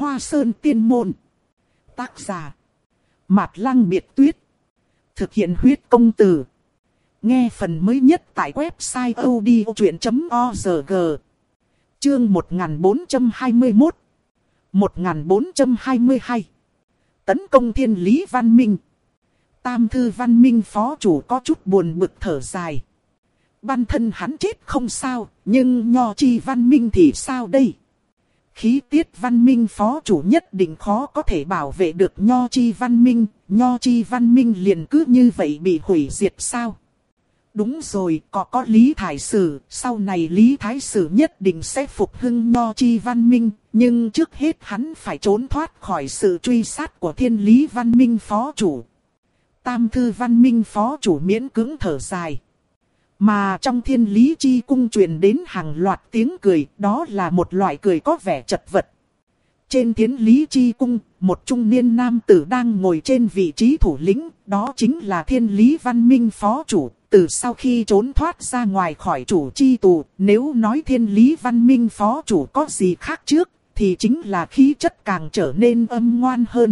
Hoa Sơn Tiên Môn. Tác giả Mạt Lăng Biệt Tuyết. Thực hiện huyết công từ. Nghe phần mới nhất tại website odchuyện.org. Chương 1421 1422 Tấn công Thiên Lý Văn Minh. Tam Thư Văn Minh phó chủ có chút buồn bực thở dài. Bản thân hắn chết không sao, nhưng Nho Chi Văn Minh thì sao đây? Khí Tiết Văn Minh phó chủ nhất định khó có thể bảo vệ được Nho Chi Văn Minh. Nho Chi Văn Minh liền cứ như vậy bị hủy diệt sao? Đúng rồi, có Lý Thái Sử, sau này Lý Thái Sử nhất định sẽ phục hưng Nho Chi Văn Minh, nhưng trước hết hắn phải trốn thoát khỏi sự truy sát của Thiên Lý Văn Minh phó chủ. Tam Thư Văn Minh phó chủ miễn cưỡng thở dài. Mà trong Thiên Lý Chi Cung truyền đến hàng loạt tiếng cười, đó là một loại cười có vẻ chật vật. Trên Thiên Lý Chi Cung, một trung niên nam tử đang ngồi trên vị trí thủ lĩnh, đó chính là Thiên Lý Văn Minh phó chủ. Từ sau khi trốn thoát ra ngoài khỏi chủ chi tù, nếu nói Thiên Lý Văn Minh phó chủ có gì khác trước, thì chính là khí chất càng trở nên âm ngoan hơn.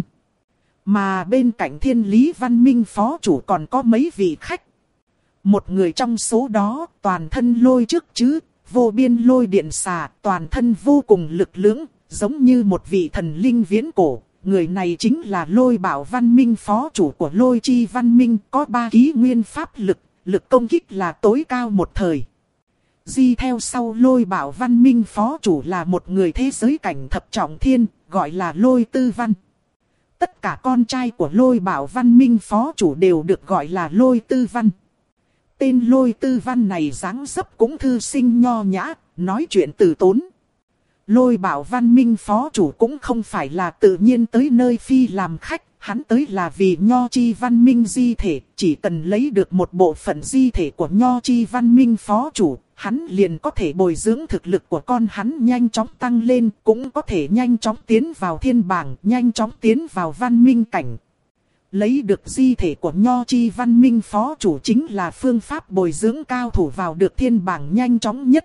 Mà bên cạnh Thiên Lý Văn Minh phó chủ còn có mấy vị khách. Một người trong số đó toàn thân lôi trước chứ, vô biên lôi điện xà, toàn thân vô cùng lực lưỡng, giống như một vị thần linh viễn cổ. Người này chính là Lôi Bảo Văn Minh phó chủ của Lôi Chi Văn Minh, có 3 ký nguyên pháp lực, lực công kích là tối cao một thời. Di theo sau Lôi Bảo Văn Minh phó chủ là một người thế giới cảnh thập trọng thiên, gọi là Lôi Tư Văn. Tất cả con trai của Lôi Bảo Văn Minh phó chủ đều được gọi là Lôi Tư Văn. Tên Lôi Tư Văn này dáng dấp cũng thư sinh nho nhã, nói chuyện từ tốn. Lôi Bảo Văn Minh phó chủ cũng không phải là tự nhiên tới nơi phi làm khách, hắn tới là vì Nho Chi Văn Minh di thể, chỉ cần lấy được một bộ phận di thể của Nho Chi Văn Minh phó chủ, hắn liền có thể bồi dưỡng thực lực của con hắn nhanh chóng tăng lên, cũng có thể nhanh chóng tiến vào thiên bảng, nhanh chóng tiến vào văn minh cảnh. Lấy được di thể của Nho Chi Văn Minh phó chủ chính là phương pháp bồi dưỡng cao thủ vào được thiên bảng nhanh chóng nhất.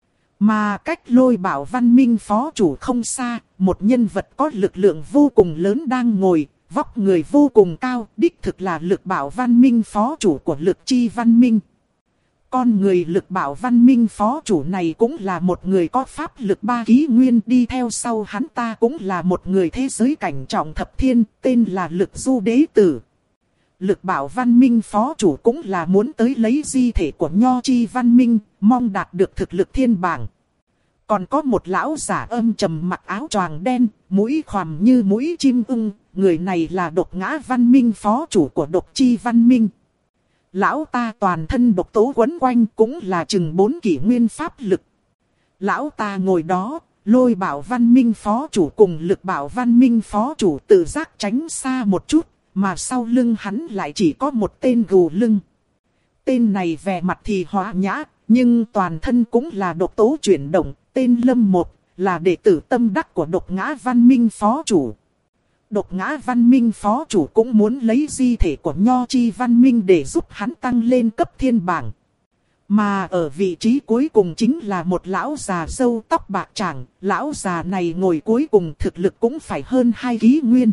Mà cách Lôi Bảo Văn Minh phó chủ không xa, một nhân vật có lực lượng vô cùng lớn đang ngồi, vóc người vô cùng cao, đích thực là Lực Bảo Văn Minh phó chủ của Lực Chi Văn Minh. Con người Lực Bảo Văn Minh phó chủ này cũng là một người có pháp lực 3 ký nguyên, đi theo sau hắn ta cũng là một người thế giới cảnh trọng thập thiên, tên là Lực Du Đế Tử. Lực Bảo Văn Minh phó chủ cũng là muốn tới lấy di thể của Nho Chi Văn Minh, mong đạt được thực lực thiên bảng. Còn có một lão giả âm trầm mặc áo choàng đen, mũi khoằm như mũi chim ưng, người này là Độc Ngã Văn Minh phó chủ của Độc Chi Văn Minh. Lão ta toàn thân độc tố quấn quanh, cũng là chừng 4 kỷ nguyên pháp lực. Lão ta ngồi đó, Lôi Bảo Văn Minh phó chủ cùng Lực Bảo Văn Minh phó chủ tự giác tránh xa một chút, mà sau lưng hắn lại chỉ có một tên gù lưng. Tên này vẻ mặt thì hòa nhã, nhưng toàn thân cũng là độc tố chuyển động. Tên Lâm Một là đệ tử tâm đắc của Độc Ngã Văn Minh phó chủ. Độc Ngã Văn Minh phó chủ cũng muốn lấy di thể của Nho Chi Văn Minh để giúp hắn tăng lên cấp thiên bảng. Mà ở vị trí cuối cùng chính là một lão già râu tóc bạc tràng. Lão già này ngồi cuối cùng thực lực cũng phải hơn 2 ký nguyên.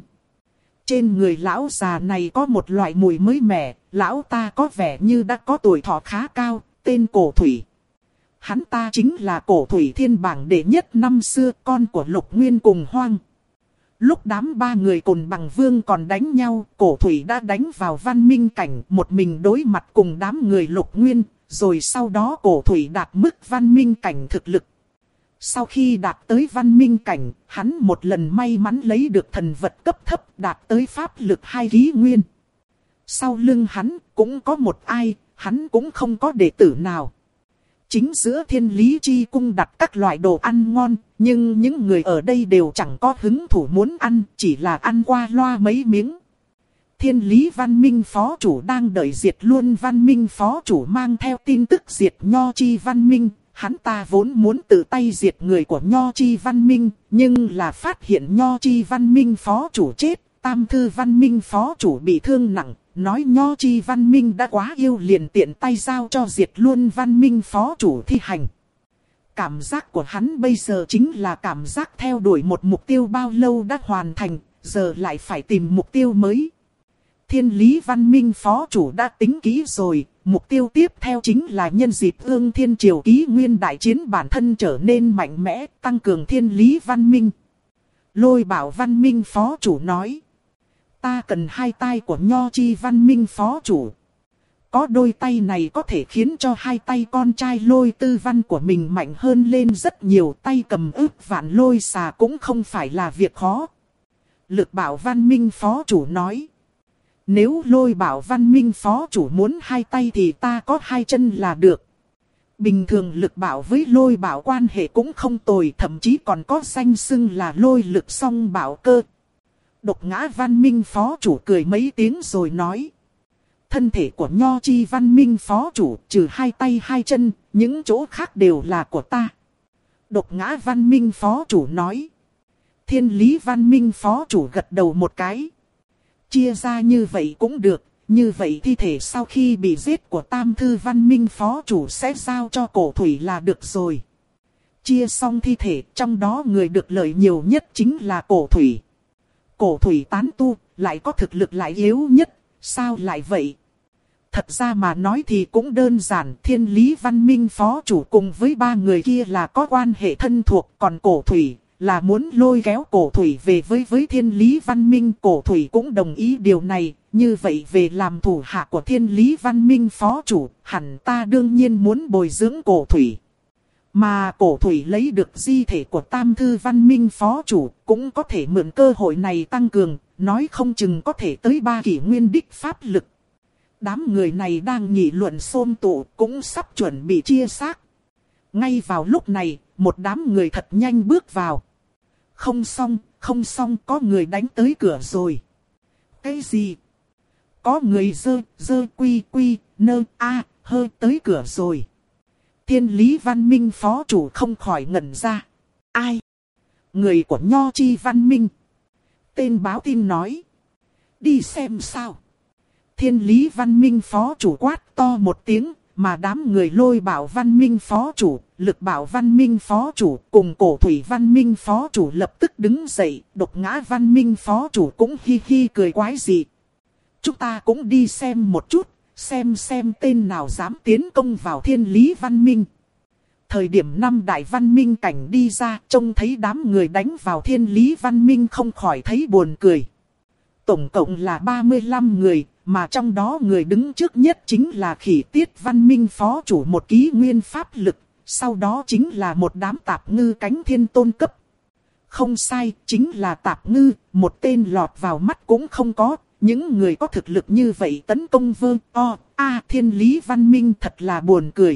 Trên người lão già này có một loại mùi mới mẻ. Lão ta có vẻ như đã có tuổi thọ khá cao, tên Cổ Thủy. Hắn ta chính là Cổ Thủy thiên bảng đệ nhất năm xưa, con của Lục Nguyên cùng Hoang. Lúc đám 3 người Cồn Bằng Vương còn đánh nhau, Cổ Thủy đã đánh vào văn minh cảnh, một mình đối mặt cùng đám người Lục Nguyên, rồi sau đó Cổ Thủy đạt mức văn minh cảnh thực lực. Sau khi đạt tới văn minh cảnh, hắn một lần may mắn lấy được thần vật cấp thấp đạt tới pháp lực 2 ký nguyên. Sau lưng hắn cũng có một ai, hắn cũng không có đệ tử nào. Chính giữa Thiên Lý Chi Cung đặt các loại đồ ăn ngon, nhưng những người ở đây đều chẳng có hứng thú muốn ăn, chỉ là ăn qua loa mấy miếng. Thiên Lý Văn Minh phó chủ đang đợi diệt luôn Văn Minh phó chủ mang theo tin tức diệt Nho Chi Văn Minh. Hắn ta vốn muốn tự tay diệt người của Nho Chi Văn Minh, nhưng là phát hiện Nho Chi Văn Minh phó chủ chết, Tam Thư Văn Minh phó chủ bị thương nặng. Nói Nho Chi Văn Minh đã quá yêu liền tiện tay giao cho diệt luôn Văn Minh phó chủ thi hành. Cảm giác của hắn bây giờ chính là cảm giác theo đuổi một mục tiêu bao lâu đã hoàn thành, giờ lại phải tìm mục tiêu mới. Thiên lý văn minh phó chủ đã tính kỹ rồi, mục tiêu tiếp theo chính là nhân dịp Ương Thiên Triều ký nguyên đại chiến bản thân trở nên mạnh mẽ, tăng cường thiên lý văn minh. Lôi Bảo văn minh phó chủ nói. Ta cần 2 tay của Nho Chi văn minh phó chủ. Có đôi tay này có thể khiến cho 2 tay con trai Lôi Tư Văn của mình mạnh hơn lên rất nhiều, tay cầm ức vạn lôi xà cũng không phải là việc khó. Lực Bảo văn minh phó chủ nói. Nếu Lôi Bảo văn minh phó chủ muốn 2 tay thì ta có 2 chân là được. Bình thường Lực Bảo với Lôi Bảo quan hệ cũng không tồi, thậm chí còn có danh xưng là Lôi Lực Song Bảo Cơ. Độc Ngã văn minh phó chủ cười mấy tiếng rồi nói. Thân thể của Nho Chi văn minh phó chủ trừ 2 tay 2 chân, những chỗ khác đều là của ta. Độc Ngã văn minh phó chủ nói. Thiên lý văn minh phó chủ gật đầu một cái. Chia ra như vậy cũng được, như vậy thi thể sau khi bị giết của Tam Thư văn minh phó chủ sẽ giao cho Cổ Thủy là được rồi. Chia xong thi thể, trong đó người được lợi nhiều nhất chính là Cổ Thủy. Cổ Thủy tán tu, lại có thực lực lại yếu nhất, sao lại vậy? Thật ra mà nói thì cũng đơn giản, thiên lý văn minh phó chủ cùng với 3 người kia là có quan hệ thân thuộc, còn Cổ Thủy là muốn lôi kéo Cổ Thủy về với thiên lý văn minh. Cổ Thủy cũng đồng ý điều này, như vậy về làm thủ hạ của thiên lý văn minh phó chủ, hẳn ta đương nhiên muốn bồi dưỡng Cổ Thủy. Mà Cổ Thủy lấy được di thể của Tam Thư văn minh phó chủ, cũng có thể mượn cơ hội này tăng cường, nói không chừng có thể tới 3 kỷ nguyên đích pháp lực. Đám người này đang nghị luận xôm tụ, cũng sắp chuẩn bị chia xác. Ngay vào lúc này, một đám người thật nhanh bước vào. Không xong, có người đánh tới cửa rồi. Cái gì? Có người dơ quy nơ hơi tới cửa rồi. Thiên lý văn minh phó chủ không khỏi ngẩn ra. Ai? Người của Nho Chi văn minh. Tên báo tin nói. Đi xem sao. Thiên lý văn minh phó chủ quát to một tiếng, mà đám người Lôi Bảo văn minh phó chủ, Lực Bảo văn minh phó chủ cùng Cổ Thủy văn minh phó chủ lập tức đứng dậy. Độc Ngã văn minh phó chủ cũng hi hi cười quái dị. Chúng ta cũng đi xem một chút, xem tên nào dám tiến công vào thiên lý văn minh. Thời điểm 5 đại văn minh cảnh đi ra, trông thấy đám người đánh vào thiên lý văn minh không khỏi thấy buồn cười. Tổng cộng là 35 người, mà trong đó người đứng trước nhất chính là Khỉ Tiết văn minh phó chủ một ký nguyên pháp lực, sau đó chính là một đám tạp ngư cánh thiên tôn cấp. Không sai, chính là tạp ngư, một tên lọt vào mắt cũng không có. Những người có thực lực như vậy tấn công thiên lý văn minh thật là buồn cười.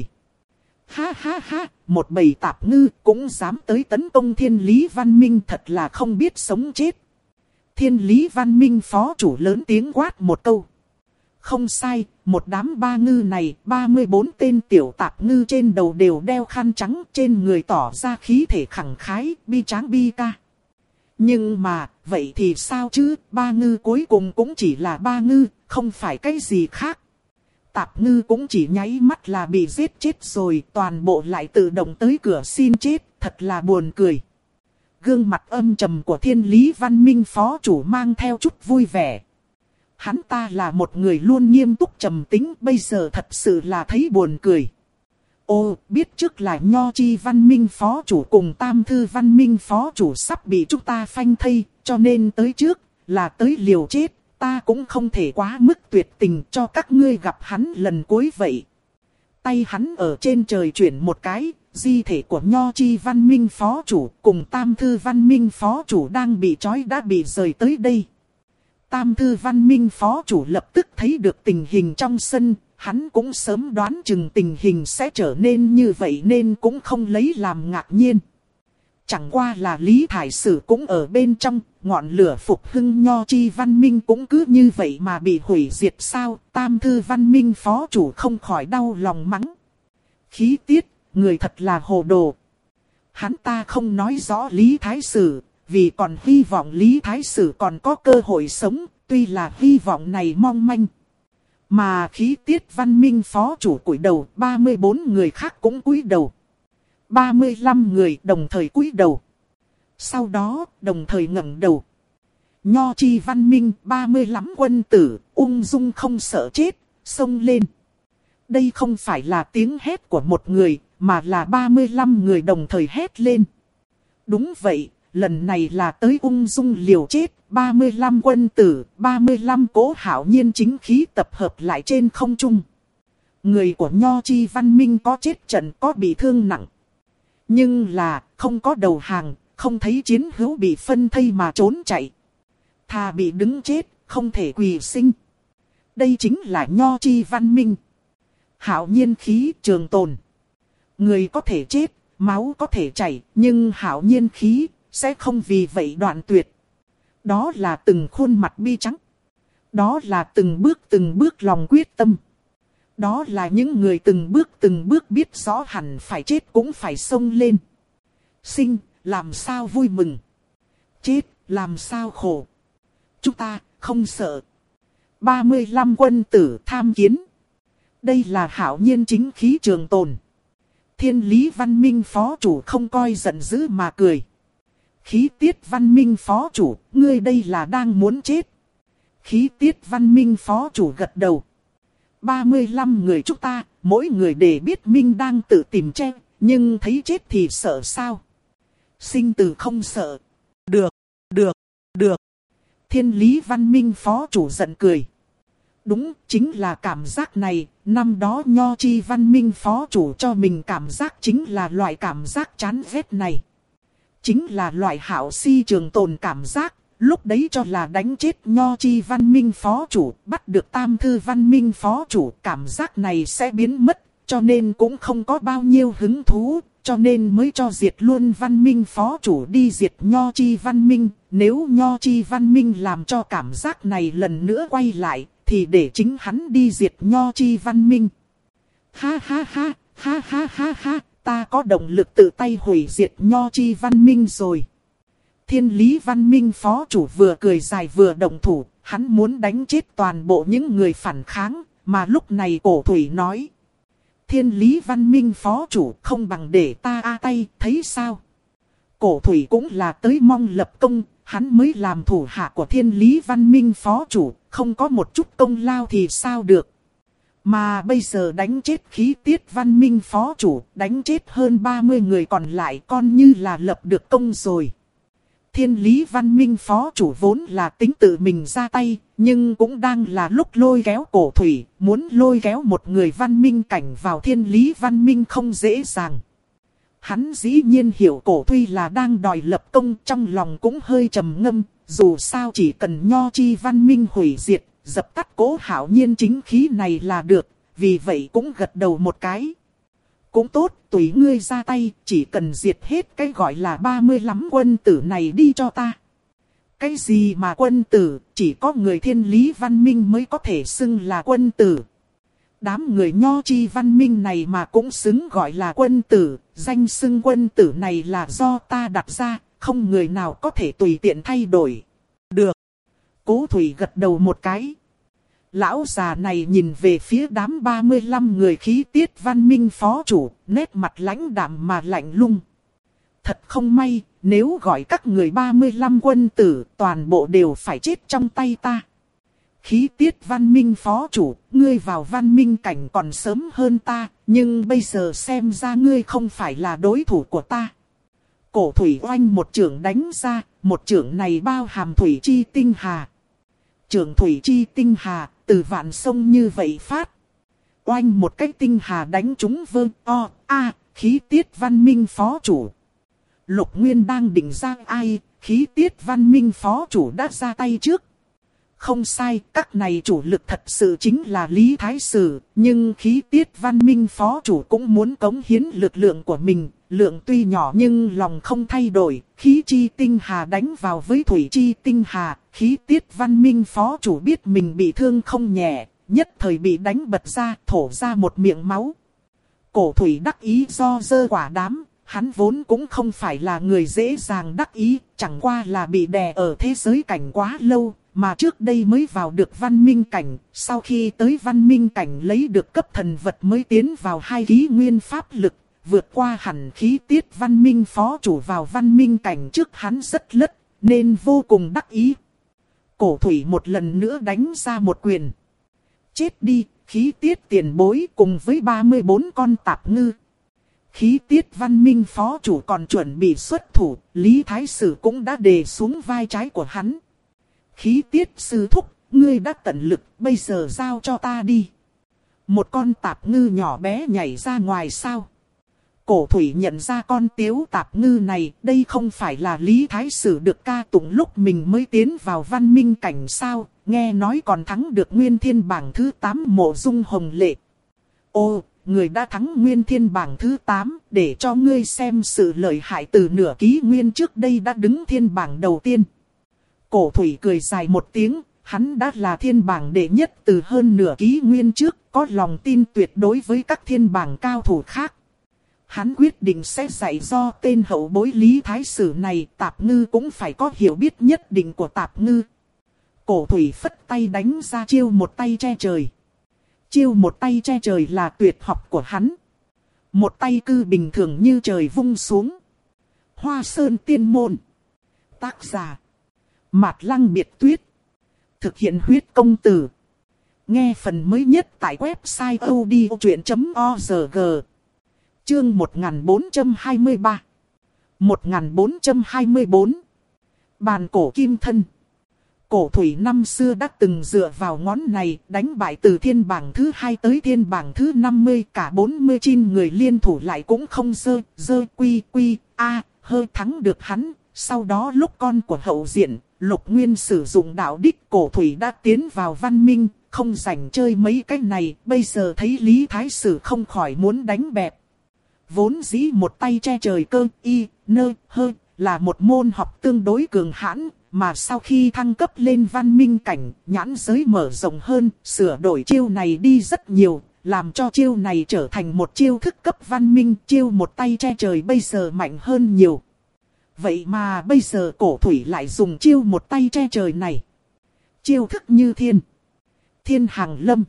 Ha, một bầy tạp ngư cũng dám tới tấn công thiên lý văn minh, thật là không biết sống chết. Thiên lý văn minh phó chủ lớn tiếng quát một câu. Không sai, một đám ba ngư này, 34 tên tiểu tạp ngư trên đầu đều đeo khăn trắng, trên người tỏ ra khí thể khẳng khái, bi tráng bi ca. Nhưng mà, vậy thì sao chứ, ba ngư cuối cùng cũng chỉ là ba ngư, không phải cái gì khác. Tạp ngư cũng chỉ nháy mắt là bị giết chết rồi, toàn bộ lại tự động tới cửa xin chết, thật là buồn cười. Gương mặt âm trầm của thiên lý văn minh phó chủ mang theo chút vui vẻ. Hắn ta là một người luôn nghiêm túc trầm tính, bây giờ thật sự là thấy buồn cười. Ô, biết trước là Nho Chi văn minh phó chủ cùng Tam Thư văn minh phó chủ sắp bị chúng ta phanh thây, cho nên tới trước, là tới liều chết, ta cũng không thể quá mức tuyệt tình cho các ngươi gặp hắn lần cuối vậy. Tay hắn ở trên trời chuyển một cái, di thể của Nho Chi văn minh phó chủ cùng Tam Thư văn minh phó chủ đang bị trói đã bị rời tới đây. Tam Thư văn minh phó chủ lập tức thấy được tình hình trong sân, hắn cũng sớm đoán chừng tình hình sẽ trở nên như vậy nên cũng không lấy làm ngạc nhiên. Chẳng qua là Lý Thải Sử cũng ở bên trong, ngọn lửa phục hưng Nho Chi văn minh cũng cứ như vậy mà bị hủy diệt sao. Tam Thư văn minh phó chủ không khỏi đau lòng mắng. Khí Tiết, người thật là hồ đồ. Hắn ta không nói rõ Lý Thái Sử, vì còn hy vọng Lý Thái Sử còn có cơ hội sống, tuy là hy vọng này mong manh. Mà Khí Tiết văn minh phó chủ cúi đầu, 34 người khác cũng cúi đầu. 35 người đồng thời cúi đầu. Sau đó, đồng thời ngẩng đầu. Nho Chi Văn Minh 35 quân tử, ung dung không sợ chết, xông lên. Đây không phải là tiếng hét của một người, mà là 35 người đồng thời hét lên. Đúng vậy, lần này là tới ung dung liều chết, 35 quân tử, 35 cố hảo nhiên chính khí tập hợp lại trên không trung. Người của Nho Chi Văn Minh có chết trận, có bị thương nặng. Nhưng là, không có đầu hàng, không thấy chiến hữu bị phân thây mà trốn chạy. Thà bị đứng chết, không thể quỳ sinh. Đây chính là Nho Chi Văn Minh. Hạo nhiên khí trường tồn. Người có thể chết, máu có thể chảy, nhưng hạo nhiên khí sẽ không vì vậy đoạn tuyệt. Đó là từng khuôn mặt bi trắng. Đó là từng bước lòng quyết tâm. Đó là những người từng bước biết rõ hẳn phải chết cũng phải xông lên. Sinh, làm sao vui mừng. Chết, làm sao khổ. Chúng ta, không sợ. 35 quân tử tham kiến. Đây là hạo nhiên chính khí trường tồn. Thiên Lý Văn Minh phó chủ không coi giận dữ mà cười. Khí Tiết Văn Minh phó chủ, ngươi đây là đang muốn chết. Khí Tiết Văn Minh phó chủ gật đầu. 35 người chúng ta, mỗi người đều biết Minh đang tự tìm che, nhưng thấy chết thì sợ sao? Sinh tử không sợ. Được. Thiên Lý Văn Minh phó chủ giận cười. Đúng, chính là cảm giác này, năm đó Nho Chi Văn Minh phó chủ cho mình cảm giác chính là loại cảm giác chán ghét này. Chính là loại hảo si trường tồn cảm giác, lúc đấy cho là đánh chết Nho Chi Văn Minh phó chủ, bắt được Tam Thư Văn Minh phó chủ, cảm giác này sẽ biến mất, cho nên cũng không có bao nhiêu hứng thú, cho nên mới cho diệt luôn Văn Minh phó chủ đi diệt Nho Chi Văn Minh. Nếu Nho Chi Văn Minh làm cho cảm giác này lần nữa quay lại, thì để chính hắn đi diệt Nho Chi Văn Minh. Ha, ta có động lực tự tay hủy diệt Nho Chi Văn Minh rồi. Thiên Lý Văn Minh phó chủ vừa cười dài vừa động thủ, hắn muốn đánh chết toàn bộ những người phản kháng, mà lúc này Cổ Thủy nói. Thiên Lý Văn Minh phó chủ không bằng để ta tay, thấy sao? Cổ Thủy cũng là tới mong lập công, hắn mới làm thủ hạ của Thiên Lý Văn Minh phó chủ, không có một chút công lao thì sao được. Mà bây giờ đánh chết Khí Tiết Văn Minh phó chủ, đánh chết hơn 30 người còn lại coi như là lập được công rồi. Thiên Lý Văn Minh phó chủ vốn là tính tự mình ra tay, nhưng cũng đang là lúc lôi kéo Cổ Thủy, muốn lôi kéo một người văn minh cảnh vào Thiên Lý Văn Minh không dễ dàng. Hắn dĩ nhiên hiểu Cổ Thủy là đang đòi lập công, trong lòng cũng hơi trầm ngâm, dù sao chỉ cần Nho Chi Văn Minh hủy diệt, dập tắt Cố Hạo Nhiên chính khí này là được, vì vậy cũng gật đầu một cái. Cũng tốt, tùy ngươi ra tay, chỉ cần diệt hết cái gọi là 35 quân tử này đi cho ta. Cái gì mà quân tử, chỉ có người Thiên Lý Văn Minh mới có thể xưng là quân tử. Đám người Nho Chi Văn Minh này mà cũng xứng gọi là quân tử, danh xưng quân tử này là do ta đặt ra, không người nào có thể tùy tiện thay đổi. Được. Cố Thủy gật đầu một cái. Lão già này nhìn về phía đám 35 người Khí Tiết Văn Minh phó chủ, nét mặt lãnh đạm mà lạnh lùng. Thật không may, nếu gọi các người 35 quân tử, toàn bộ đều phải chết trong tay ta. Khí Tiết Văn Minh phó chủ, ngươi vào văn minh cảnh còn sớm hơn ta, nhưng bây giờ xem ra ngươi không phải là đối thủ của ta. Cổ Thủy oanh một chưởng đánh ra, một chưởng này bao hàm thủy chi tinh hà. Chưởng thủy chi tinh hà, từ vạn sông như vậy phát. Oanh một cái tinh hà đánh trúng Khí Tiết Văn Minh phó chủ. Lục Nguyên đang định ra ai, Khí Tiết Văn Minh phó chủ đã ra tay trước. Không sai, các này chủ lực thật sự chính là Lý Thái Sử, nhưng Khí Tiết Văn Minh phó chủ cũng muốn cống hiến lực lượng của mình, lượng tuy nhỏ nhưng lòng không thay đổi, khí chi tinh hà đánh vào với thủy chi tinh hà, Khí Tiết Văn Minh phó chủ biết mình bị thương không nhẹ, nhất thời bị đánh bật ra, thổ ra một miệng máu. Cổ Thủy đắc ý do dơ quả đám, hắn vốn cũng không phải là người dễ dàng đắc ý, chẳng qua là bị đè ở thế giới cảnh quá lâu. Mà trước đây mới vào được văn minh cảnh, sau khi tới văn minh cảnh lấy được cấp thần vật mới tiến vào 2 ký nguyên pháp lực, vượt qua hẳn khí tiết văn minh phó chủ vào văn minh cảnh trước hắn rất lất, nên vô cùng đắc ý. Cổ thủy một lần nữa đánh ra một quyền. Chết đi, khí tiết tiền bối cùng với 34 con tạp ngư. Khí tiết văn minh phó chủ còn chuẩn bị xuất thủ, Lý Thái Sử cũng đã đè xuống vai trái của hắn. Khí tiết sư thúc, ngươi đã tận lực, bây giờ giao cho ta đi. Một con tạp ngư nhỏ bé nhảy ra ngoài sao? Cổ thủy nhận ra con tiếu tạp ngư này, đây không phải là Lý Thái Sử được ca tụng lúc mình mới tiến vào văn minh cảnh sao, nghe nói còn thắng được Nguyên Thiên bảng thứ 8 Mộ Dung Hồng Lệ. Ô, người đã thắng Nguyên Thiên bảng thứ 8, để cho ngươi xem sự lợi hại từ nửa ký nguyên trước đây đã đứng thiên bảng đầu tiên. Cổ thủy cười dài một tiếng, hắn đã là thiên bảng đệ nhất từ hơn nửa ký nguyên trước, có lòng tin tuyệt đối với các thiên bảng cao thủ khác. Hắn quyết định sẽ dạy do tên hậu bối Lý Thái Sử này, tạp ngư cũng phải có hiểu biết nhất định của tạp ngư. Cổ thủy phất tay đánh ra chiêu một tay che trời. Chiêu một tay che trời là tuyệt học của hắn. Một tay cư bình thường như trời vung xuống. Hoa Sơn Tiên Môn. Tác giả Mạt Lăng Biệt Tuyết. Thực hiện huyết công từ. Nghe phần mới nhất tại website odchuyện.org. Chương 1423. 1424. Bàn cổ kim thân. Cổ thủy năm xưa đã từng dựa vào ngón này đánh bại từ thiên bảng thứ 2 tới thiên bảng thứ 50, cả 49 người liên thủ lại cũng không hơi thắng được hắn. Sau đó lúc con của hậu diện, Lục Nguyên sử dụng đạo đích, cổ thủy đã tiến vào văn minh, không rảnh chơi mấy cái này, bây giờ thấy Lý Thái Sử không khỏi muốn đánh bẹp. Vốn dĩ một tay che trời cơ là một môn học tương đối cường hãn, mà sau khi thăng cấp lên văn minh cảnh, nhãn giới mở rộng hơn, sửa đổi chiêu này đi rất nhiều, làm cho chiêu này trở thành một chiêu thức cấp văn minh, chiêu một tay che trời bây giờ mạnh hơn nhiều. Vậy mà bây giờ cổ thủy lại dùng chiêu một tay che trời này. Chiêu thức như thiên hàng lâm.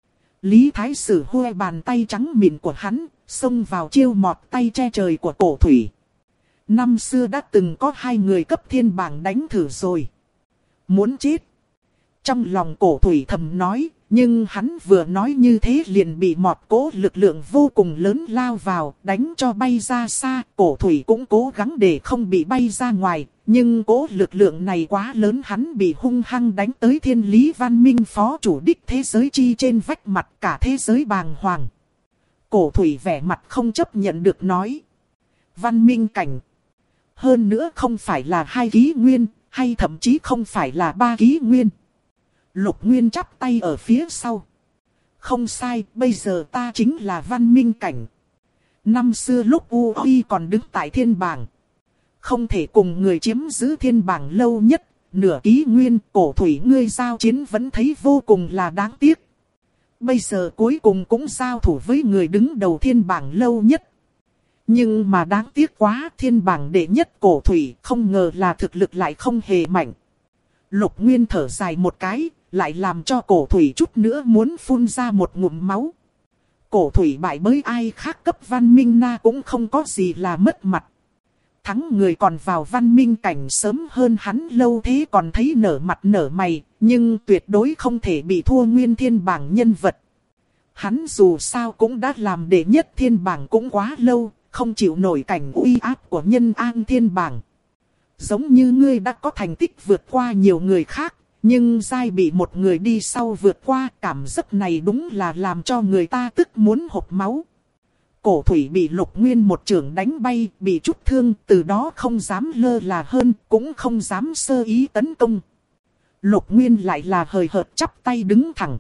Lý Thái Sử huê bàn tay trắng mịn của hắn, xông vào chiêu mọt tay che trời của cổ thủy. Năm xưa đã từng có 2 người cấp thiên bảng đánh thử rồi. Muốn chết. Trong lòng cổ thủy thầm nói, nhưng hắn vừa nói như thế liền bị mọt cố lực lượng vô cùng lớn lao vào, đánh cho bay ra xa. Cổ thủy cũng cố gắng để không bị bay ra ngoài, nhưng cố lực lượng này quá lớn, hắn bị hung hăng đánh tới thiên lý văn minh phó chủ đích thế giới chi trên vách mặt, cả thế giới bàng hoàng. Cổ thủy vẻ mặt không chấp nhận được nói. Văn minh cảnh. Hơn nữa không phải là 2 ký nguyên, hay thậm chí không phải là 3 ký nguyên. Lục Nguyên chắp tay ở phía sau. Không sai, bây giờ ta chính là văn minh cảnh. Năm xưa lúc UI còn đứng tại thiên bảng, không thể cùng người chiếm giữ thiên bảng lâu nhất, nửa ký nguyên, cổ thủy ngươi giao chiến vẫn thấy vô cùng là đáng tiếc. Bây giờ cuối cùng cũng giao thủ với người đứng đầu thiên bảng lâu nhất. Nhưng mà đáng tiếc quá, thiên bảng đệ nhất cổ thủy không ngờ là thực lực lại không hề mạnh. Lục Nguyên thở dài một cái, lại làm cho cổ thủy chút nữa muốn phun ra một ngụm máu. Cổ thủy bại bởi ai khác cấp văn minh na cũng không có gì là mất mặt. Thắng người còn vào văn minh cảnh sớm hơn hắn lâu thế còn thấy nở mặt nở mày, nhưng tuyệt đối không thể bị thua Nguyên Thiên bảng nhân vật. Hắn dù sao cũng đã làm đệ nhất thiên bảng cũng quá lâu, không chịu nổi cảnh uy áp của nhân an thiên bảng. Giống như ngươi đã có thành tích vượt qua nhiều người khác, nhưng dai bị một người đi sau vượt qua, cảm giác này đúng là làm cho người ta tức muốn hộc máu. Cổ thủy bị Lục Nguyên một chưởng đánh bay, bị chút thương, từ đó không dám lơ là hơn, cũng không dám sơ ý tấn công. Lục Nguyên lại là hời hợt chắp tay đứng thẳng.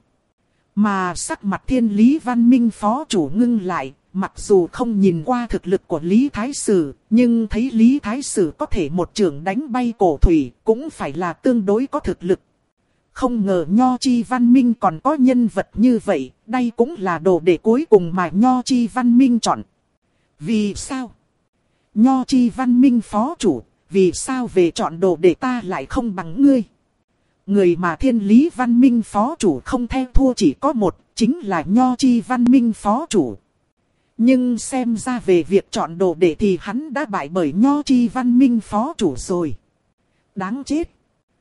Mà sắc mặt thiên lý văn minh phó chủ ngưng lại, mặc dù không nhìn qua thực lực của Lý Thái Sử, nhưng thấy Lý Thái Sử có thể một chưởng đánh bay cổ thủy, cũng phải là tương đối có thực lực. Không ngờ Nho Chi Văn Minh còn có nhân vật như vậy, đây cũng là đồ đệ cuối cùng mà Nho Chi Văn Minh chọn. Vì sao? Nho Chi Văn Minh phó chủ, vì sao về chọn đồ đệ ta lại không bằng ngươi? Người mà thiên lý văn minh phó chủ không theo thua chỉ có một, chính là Nho Chi Văn Minh phó chủ. Nhưng xem ra về việc chọn đồ đệ thì hắn đã bại bởi Nho Chi Văn Minh phó chủ rồi. Đáng chết.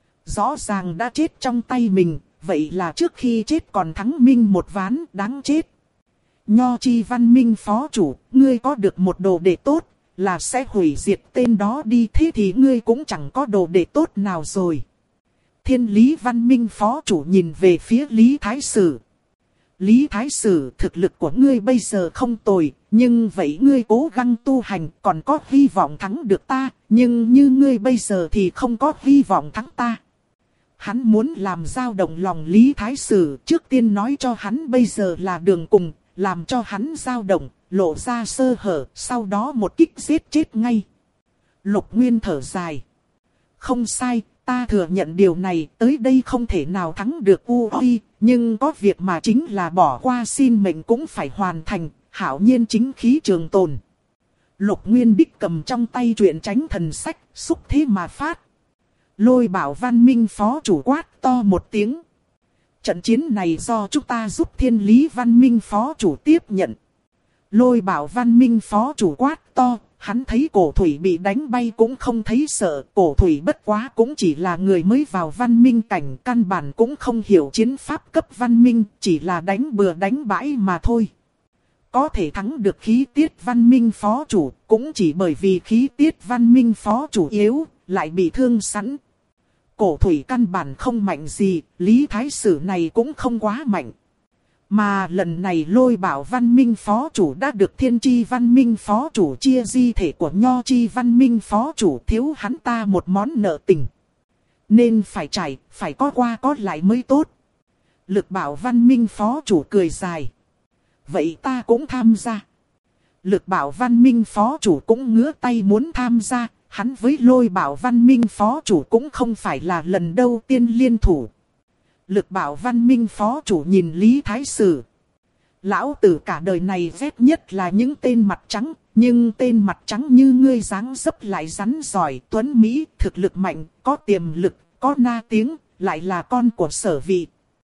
Rõ ràng đã chết trong tay mình, vậy là trước khi chết còn thắng Minh một ván, đáng chết. Nho Chi Văn Minh phó chủ, ngươi có được một đồ đệ tốt, là sẽ hủy diệt tên đó đi, thế thì ngươi cũng chẳng có đồ đệ tốt nào rồi. Thiên Lý Văn Minh phó chủ nhìn về phía Lý Thái Sử. Lý Thái Sử, thực lực của ngươi bây giờ không tồi, nhưng vậy ngươi cố gắng tu hành còn có hy vọng thắng được ta, nhưng như ngươi bây giờ thì không có hy vọng thắng ta. Hắn muốn làm dao động lòng Lý Thái Sử, trước tiên nói cho hắn bây giờ là đường cùng, làm cho hắn dao động, lộ ra sơ hở, sau đó một kích giết chết ngay. Lục Nguyên thở dài. Không sai, ta thừa nhận điều này, tới đây không thể nào thắng được U Uy, nhưng có việc mà chính là bỏ qua xin mệnh cũng phải hoàn thành, hảo nhiên chính khí trường tồn. Lục Nguyên đích cầm trong tay truyện tránh thần sách, xúc thế mà phát. Lôi Bảo Văn Minh phó chủ quát to một tiếng. Trận chiến này do chúng ta giúp Thiên Lý Văn Minh phó chủ tiếp nhận. Lôi Bảo Văn Minh phó chủ quát to, hắn thấy cổ thủy bị đánh bay cũng không thấy sợ. Cổ thủy bất quá cũng chỉ là người mới vào văn minh cảnh, căn bản cũng không hiểu chiến pháp cấp văn minh, chỉ là đánh bừa đánh bãi mà thôi. Có thể thắng được khí tiết văn minh phó chủ, cũng chỉ bởi vì khí tiết văn minh phó chủ yếu, lại bị thương sẵn. Cổ thủy căn bản không mạnh gì, Lý Thái Sử này cũng không quá mạnh. Mà lần này Lôi Bảo Văn Minh phó chủ đã được Thiên Chi Văn Minh phó chủ chia di thể của Nho Chi Văn Minh phó chủ, thiếu hắn ta một món nợ tình. Nên phải có qua có lại mới tốt. Lực Bảo Văn Minh phó chủ cười dài. Vậy ta cũng tham gia. Lực Bảo Văn Minh phó chủ cũng ngứa tay muốn tham gia. Hắn với Lôi Bảo Văn Minh phó chủ cũng không phải là lần đầu tiên liên thủ. Lực Bảo Văn Minh phó chủ nhìn Lý Thái Sử. Lão tử cả đời này ghét nhất là những tên mặt trắng, nhưng tên mặt trắng như ngươi dáng dấp lại rắn giỏi, tuấn mỹ, thực lực mạnh, có tiềm lực, có na tiếng, lại là con của Sở Vị.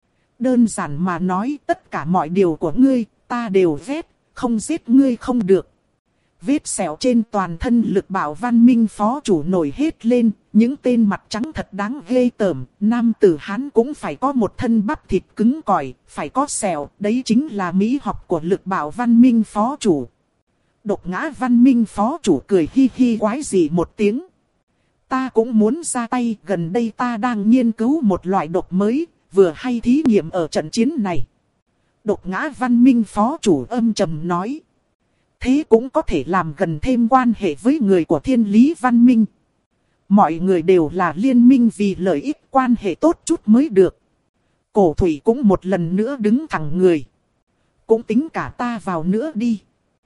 Đơn giản mà nói, tất cả mọi điều của ngươi, ta đều ghét, không giết ngươi không được. Vết sẹo trên toàn thân Lực Bảo Văn Minh phó chủ nổi hết lên, những tên mặt trắng thật đáng ghê tởm, nam tử Hán cũng phải có một thân bắp thịt cứng cỏi, phải có sẹo, đấy chính là mỹ học của Lực Bảo Văn Minh phó chủ. Độc Ngã Văn Minh phó chủ cười hi hi quái dị một tiếng. Ta cũng muốn ra tay, gần đây ta đang nghiên cứu một loại độc mới, vừa hay thí nghiệm ở trận chiến này. Độc Ngã Văn Minh phó chủ âm trầm nói. Thế cũng có thể làm gần thêm quan hệ với người của Thiên Lý Văn Minh. Mọi người đều là liên minh vì lợi ích, quan hệ tốt chút mới được. Cổ thủy cũng một lần nữa đứng thẳng người. Cũng tính cả ta vào nữa đi.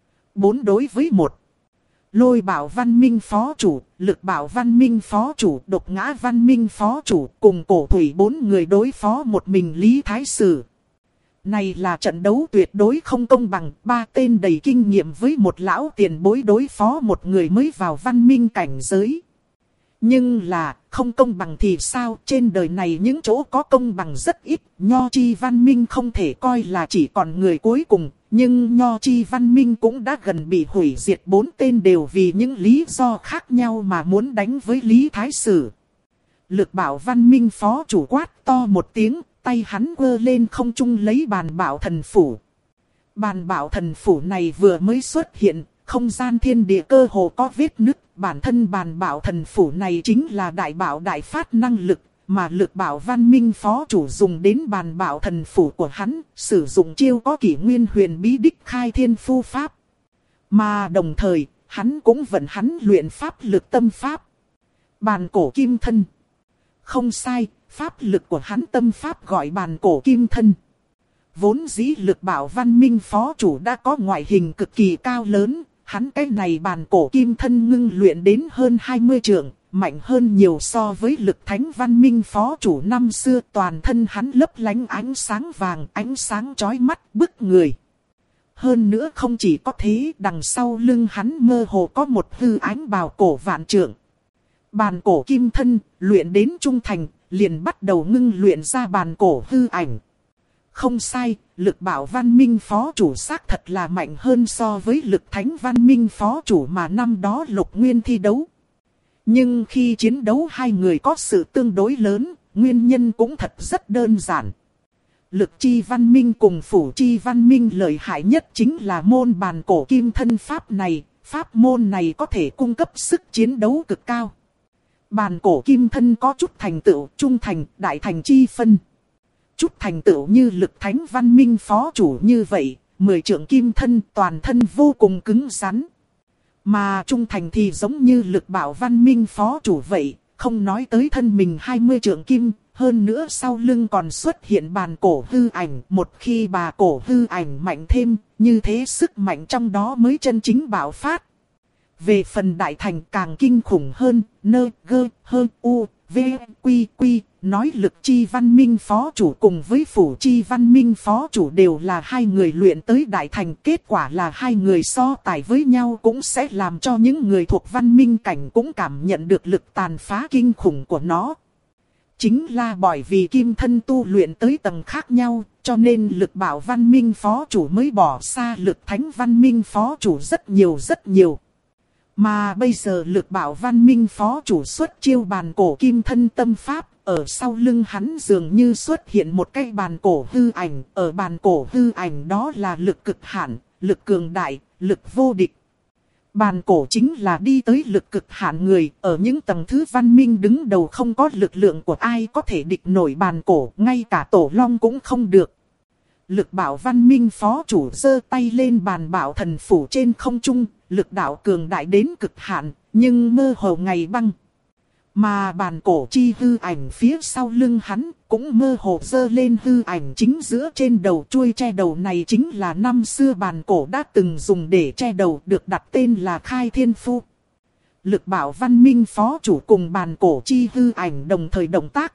4 đối với 1. Lôi Bảo Văn Minh phó chủ, Lực Bảo Văn Minh phó chủ, Độc Ngã Văn Minh phó chủ, cùng cổ thủy 4 người đối phó một mình Lý Thái Sử. Này là trận đấu tuyệt đối không công bằng, 3 tên đầy kinh nghiệm với một lão tiền bối đối phó một người mới vào văn minh cảnh giới. Nhưng là, không công bằng thì sao, trên đời này những chỗ có công bằng rất ít, Nho Chi Văn Minh không thể coi là chỉ còn người cuối cùng, nhưng Nho Chi Văn Minh cũng đã gần bị hủy diệt, 4 tên đều vì những lý do khác nhau mà muốn đánh với Lý Thái Sử. Lực Bảo Văn Minh phó chủ quát to một tiếng, tay hắn quơ lên không trung lấy bàn bảo thần phủ. Bàn bảo thần phủ này vừa mới xuất hiện, không gian thiên địa cơ hồ có vết nứt. Bản thân bàn bảo thần phủ này chính là đại bảo đại phát năng lực, mà Lực Bảo Văn Minh phó chủ dùng đến bàn bảo thần phủ của hắn, sử dụng chiêu có kỷ nguyên huyền bí đích khai thiên phu pháp. Mà đồng thời, hắn cũng vận hắn luyện pháp lực tâm pháp. Bàn cổ kim thân. Không sai, pháp lực của hắn tâm pháp gọi bàn cổ kim thân. Vốn dĩ Lực Bảo Văn Minh phó chủ đã có ngoại hình cực kỳ cao lớn, hắn cái này bàn cổ kim thân ngưng luyện đến hơn 20 trượng, mạnh hơn nhiều so với Lực Thánh Văn Minh phó chủ năm xưa, toàn thân hắn lấp lánh ánh sáng vàng, ánh sáng chói mắt bức người. Hơn nữa không chỉ có thế, đằng sau lưng hắn mơ hồ có một hư ánh bào cổ vạn trượng. Bàn cổ kim thân, luyện đến trung thành, liền bắt đầu ngưng luyện ra bàn cổ hư ảnh. Không sai, lực bảo văn minh phó chủ xác thật là mạnh hơn so với lực thánh văn minh phó chủ mà năm đó Lục Nguyên thi đấu. Nhưng khi chiến đấu hai người có sự tương đối lớn, nguyên nhân cũng thật rất đơn giản. Lực chi văn minh cùng phủ chi văn minh lợi hại nhất chính là môn bàn cổ kim thân pháp này. Pháp môn này có thể cung cấp sức chiến đấu cực cao. Bàn cổ kim thân có chút thành tựu, trung thành, đại thành chi phân. Chút thành tựu như lực thánh văn minh phó chủ như vậy, 10 trượng kim thân toàn thân vô cùng cứng rắn. Mà trung thành thì giống như lực bảo văn minh phó chủ vậy, không nói tới thân mình 20 trượng kim, hơn nữa sau lưng còn xuất hiện bàn cổ hư ảnh. Một khi bà cổ hư ảnh mạnh thêm, như thế sức mạnh trong đó mới chân chính bạo phát. Về phần đại thành càng kinh khủng hơn, nơ gơ hơn u, v, quy quy, nói lực chi văn minh phó chủ cùng với phủ chi văn minh phó chủ đều là hai người luyện tới đại thành. Kết quả là hai người so tài với nhau cũng sẽ làm cho những người thuộc văn minh cảnh cũng cảm nhận được lực tàn phá kinh khủng của nó. Chính là bởi vì kim thân tu luyện tới tầng khác nhau, cho nên lực bảo văn minh phó chủ mới bỏ xa lực thánh văn minh phó chủ rất nhiều. Mà bây giờ lực bảo văn minh phó chủ xuất chiêu bàn cổ kim thân tâm pháp, ở sau lưng hắn dường như xuất hiện một cái bàn cổ hư ảnh, ở bàn cổ hư ảnh đó là lực cực hạn, lực cường đại, lực vô địch. Bàn cổ chính là đi tới lực cực hạn người, ở những tầng thứ văn minh đứng đầu không có lực lượng của ai có thể địch nổi bàn cổ, ngay cả tổ long cũng không được. Lực bảo văn minh phó chủ giơ tay lên bàn bảo thần phủ trên không trung, lực đạo cường đại đến cực hạn, nhưng mơ hồ ngày băng. Mà bàn cổ chi hư ảnh phía sau lưng hắn cũng mơ hồ giơ lên hư ảnh chính giữa trên đầu. Chuôi che đầu này chính là năm xưa bàn cổ đã từng dùng để che đầu, được đặt tên là Khai Thiên Phu. Lực bảo văn minh phó chủ cùng bàn cổ chi hư ảnh đồng thời động tác.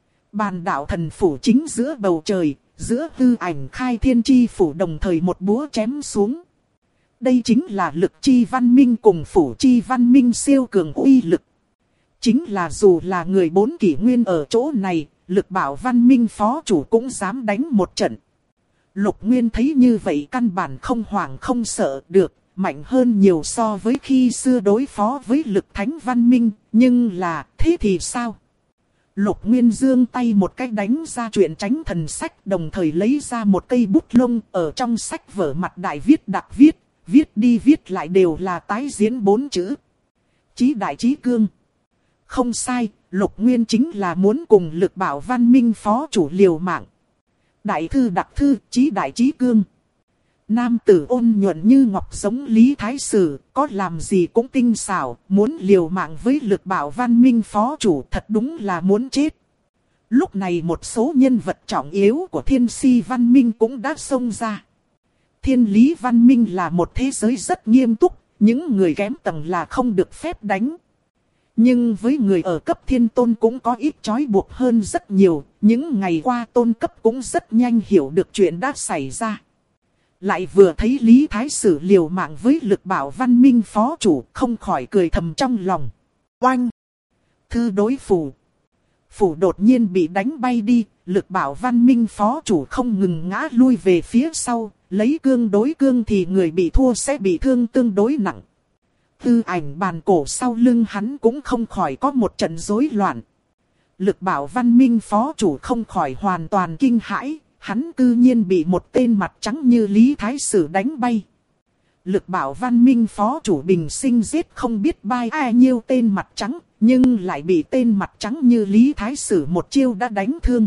Bàn đạo thần phủ chính giữa bầu trời, giữa hư ảnh Khai Thiên chi phủ đồng thời một búa chém xuống. Đây chính là lực chi văn minh cùng phủ chi văn minh siêu cường uy lực. Chính là dù là người 4 kỷ nguyên ở chỗ này, lực bảo văn minh phó chủ cũng dám đánh một trận. Lục Nguyên thấy như vậy căn bản không hoảng không sợ được, mạnh hơn nhiều so với khi xưa đối phó với lực thánh văn minh, nhưng là thế thì sao? Lục Nguyên giương tay một cái đánh ra truyện tránh thần sách, đồng thời lấy ra một cây bút lông, ở trong sách vở mặt đại viết đặc viết, viết đi viết lại đều là tái diễn 4 chữ. Chí đại chí cương. Không sai, Lục Nguyên chính là muốn cùng lực bảo văn minh phó chủ liều mạng. Đại thư đặc thư, chí đại chí cương. Nam tử ôn nhuận như ngọc giống Lý Thái Sử, có làm gì cũng tinh xảo, muốn liều mạng với lực bảo văn minh phó chủ thật đúng là muốn chết. Lúc này một số nhân vật trọng yếu của thiên si văn minh cũng đã xông ra. Thiên lý văn minh là một thế giới rất nghiêm túc, những người kém tầng là không được phép đánh. Nhưng với người ở cấp thiên tôn cũng có ít trói buộc hơn rất nhiều, những ngày qua tôn cấp cũng rất nhanh hiểu được chuyện đã xảy ra. Lại vừa thấy Lý Thái Sử liều mạng với lực bảo văn minh phó chủ, không khỏi cười thầm trong lòng. Oanh! Thư đối phủ. Phủ đột nhiên bị đánh bay đi, lực bảo văn minh phó chủ không ngừng ngã lui về phía sau, lấy cương đối cương thì người bị thua sẽ bị thương tương đối nặng. Tư ảnh bàn cổ sau lưng hắn cũng không khỏi có một trận rối loạn. Lực bảo văn minh phó chủ không khỏi hoàn toàn kinh hãi, hắn cư nhiên bị một tên mặt trắng như Lý Thái Sử đánh bay. Lực bảo văn minh phó chủ bình sinh giết không biết bao nhiêu tên mặt trắng, nhưng lại bị tên mặt trắng như Lý Thái Sử một chiêu đã đánh thương.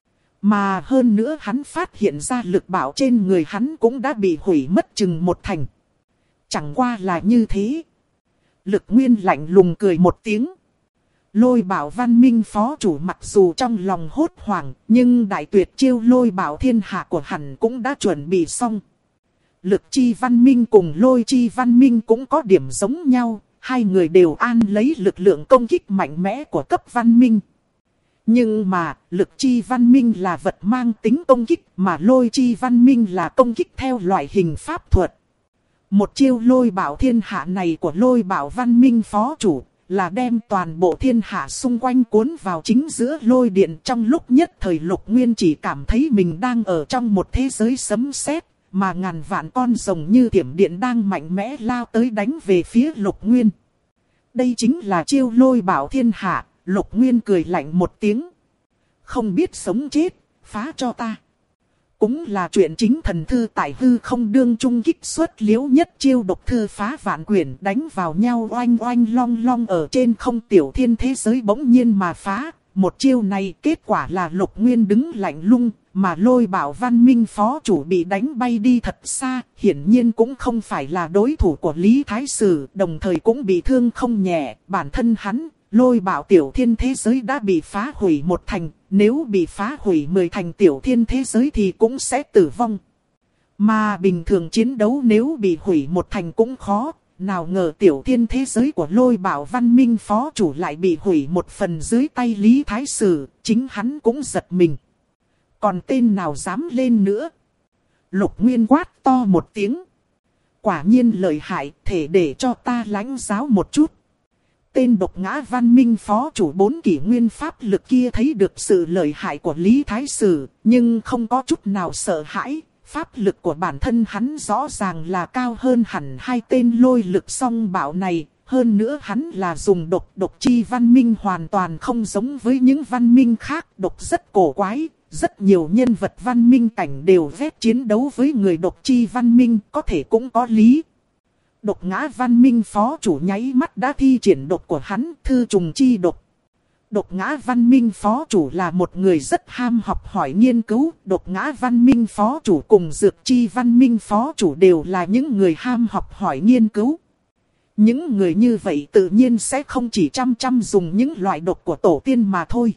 Mà hơn nữa hắn phát hiện ra lực bảo trên người hắn cũng đã bị hủy mất chừng 1/10. Chẳng qua là như thế. Lực Nguyên lạnh lùng cười một tiếng. Lôi bảo văn minh phó chủ mặc dù trong lòng hốt hoảng, nhưng đại tuyệt chiêu lôi bảo thiên hạ của hắn cũng đã chuẩn bị xong. Lực chi văn minh cùng lôi chi văn minh cũng có điểm giống nhau, hai người đều an lấy lực lượng công kích mạnh mẽ của cấp văn minh. Nhưng mà, lực chi văn minh là vật mang tính công kích, mà lôi chi văn minh là công kích theo loại hình pháp thuật. Một chiêu lôi bảo thiên hạ này của lôi bảo văn minh phó chủ, là đem toàn bộ thiên hạ xung quanh cuốn vào chính giữa lôi điện. Trong lúc nhất thời Lục Nguyên chỉ cảm thấy mình đang ở trong một thế giới sấm sét, mà ngàn vạn con rồng như thiểm điện đang mạnh mẽ lao tới đánh về phía Lục Nguyên. Đây chính là chiêu lôi bảo thiên hạ. Lục Nguyên cười lạnh một tiếng. Không biết sống chết, phá cho ta. Cũng là chuyện chính thần thư tại hư không đương trung kích xuất liễu nhất chiêu độc thư phá vạn quyển đánh vào nhau oanh oanh long long ở trên không. Tiểu thiên thế giới bỗng nhiên mà phá. Một chiêu này kết quả là Lục Nguyên đứng lạnh lung, mà Lôi Bảo Văn Minh phó chủ bị đánh bay đi thật xa, hiển nhiên cũng không phải là đối thủ của Lý Thái Sử, đồng thời cũng bị thương không nhẹ. Bản thân hắn, Lôi Bảo tiểu thiên thế giới đã bị phá hủy một thành, nếu bị phá hủy 10 thành tiểu thiên thế giới thì cũng sẽ tử vong. Mà bình thường chiến đấu nếu bị hủy một thành cũng khó, nào ngờ tiểu thiên thế giới của Lôi Bảo Văn Minh phó chủ lại bị hủy một phần dưới tay Lý Thái Sử, chính hắn cũng giật mình. Còn tên nào dám lên nữa? Lục Nguyên quát to một tiếng. Quả nhiên lợi hại, thể để cho ta lãnh giáo một chút. Tên Độc Ngã Văn Minh phó chủ 4 kỷ nguyên pháp lực kia thấy được sự lợi hại của Lý Thái Sử, nhưng không có chút nào sợ hãi. Pháp lực của bản thân hắn rõ ràng là cao hơn hẳn hai tên lôi lực song bảo này. Hơn nữa hắn là dùng độc chi văn minh hoàn toàn không giống với những văn minh khác. Độc rất cổ quái, rất nhiều nhân vật văn minh cảnh đều ghét chiến đấu với người độc chi văn minh, có thể cũng có lý. Độc Ngã Văn Minh phó chủ nháy mắt đã thi triển độc của hắn, thư trùng chi độc. Độc Ngã Văn Minh phó chủ là một người rất ham học hỏi nghiên cứu. Độc Ngã Văn Minh phó chủ cùng Dược Chi Văn Minh phó chủ đều là những người ham học hỏi nghiên cứu. Những người như vậy tự nhiên sẽ không chỉ chăm dùng những loại độc của tổ tiên mà thôi.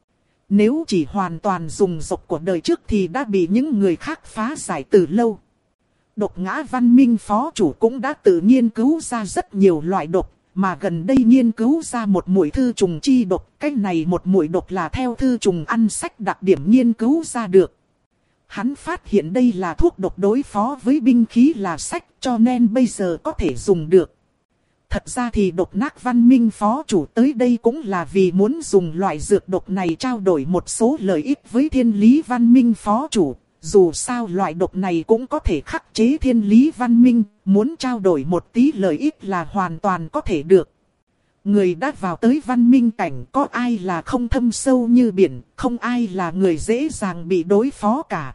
Nếu chỉ hoàn toàn dùng độc của đời trước thì đã bị những người khác phá giải từ lâu. Độc Ngã Văn Minh phó chủ cũng đã tự nghiên cứu ra rất nhiều loại độc, mà gần đây nghiên cứu ra một muội thư trùng chi độc. Cái này một muội độc là theo thư trùng ăn sách đặc điểm nghiên cứu ra được. Hắn phát hiện đây là thuốc độc đối phó với binh khí là sách, cho nên bây giờ có thể dùng được. Thật ra thì Độc Ngã Văn Minh phó chủ tới đây cũng là vì muốn dùng loại dược độc này trao đổi một số lợi ích với Thiên Lý Văn Minh phó chủ. Dù sao loại độc này cũng có thể khắc chế Thiên Lý Văn Minh, muốn trao đổi một tí lợi ích là hoàn toàn có thể được. Người đã vào tới văn minh cảnh, có ai là không thâm sâu như biển, không ai là người dễ dàng bị đối phó cả.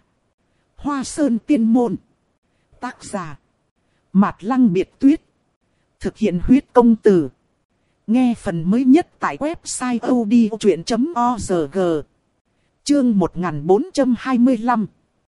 Hoa Sơn Tiên Môn. Tác giả Mạt Lăng Biệt Tuyết. Thực hiện huyết công từ. Nghe phần mới nhất tại website odchuyện.org. Chương 1425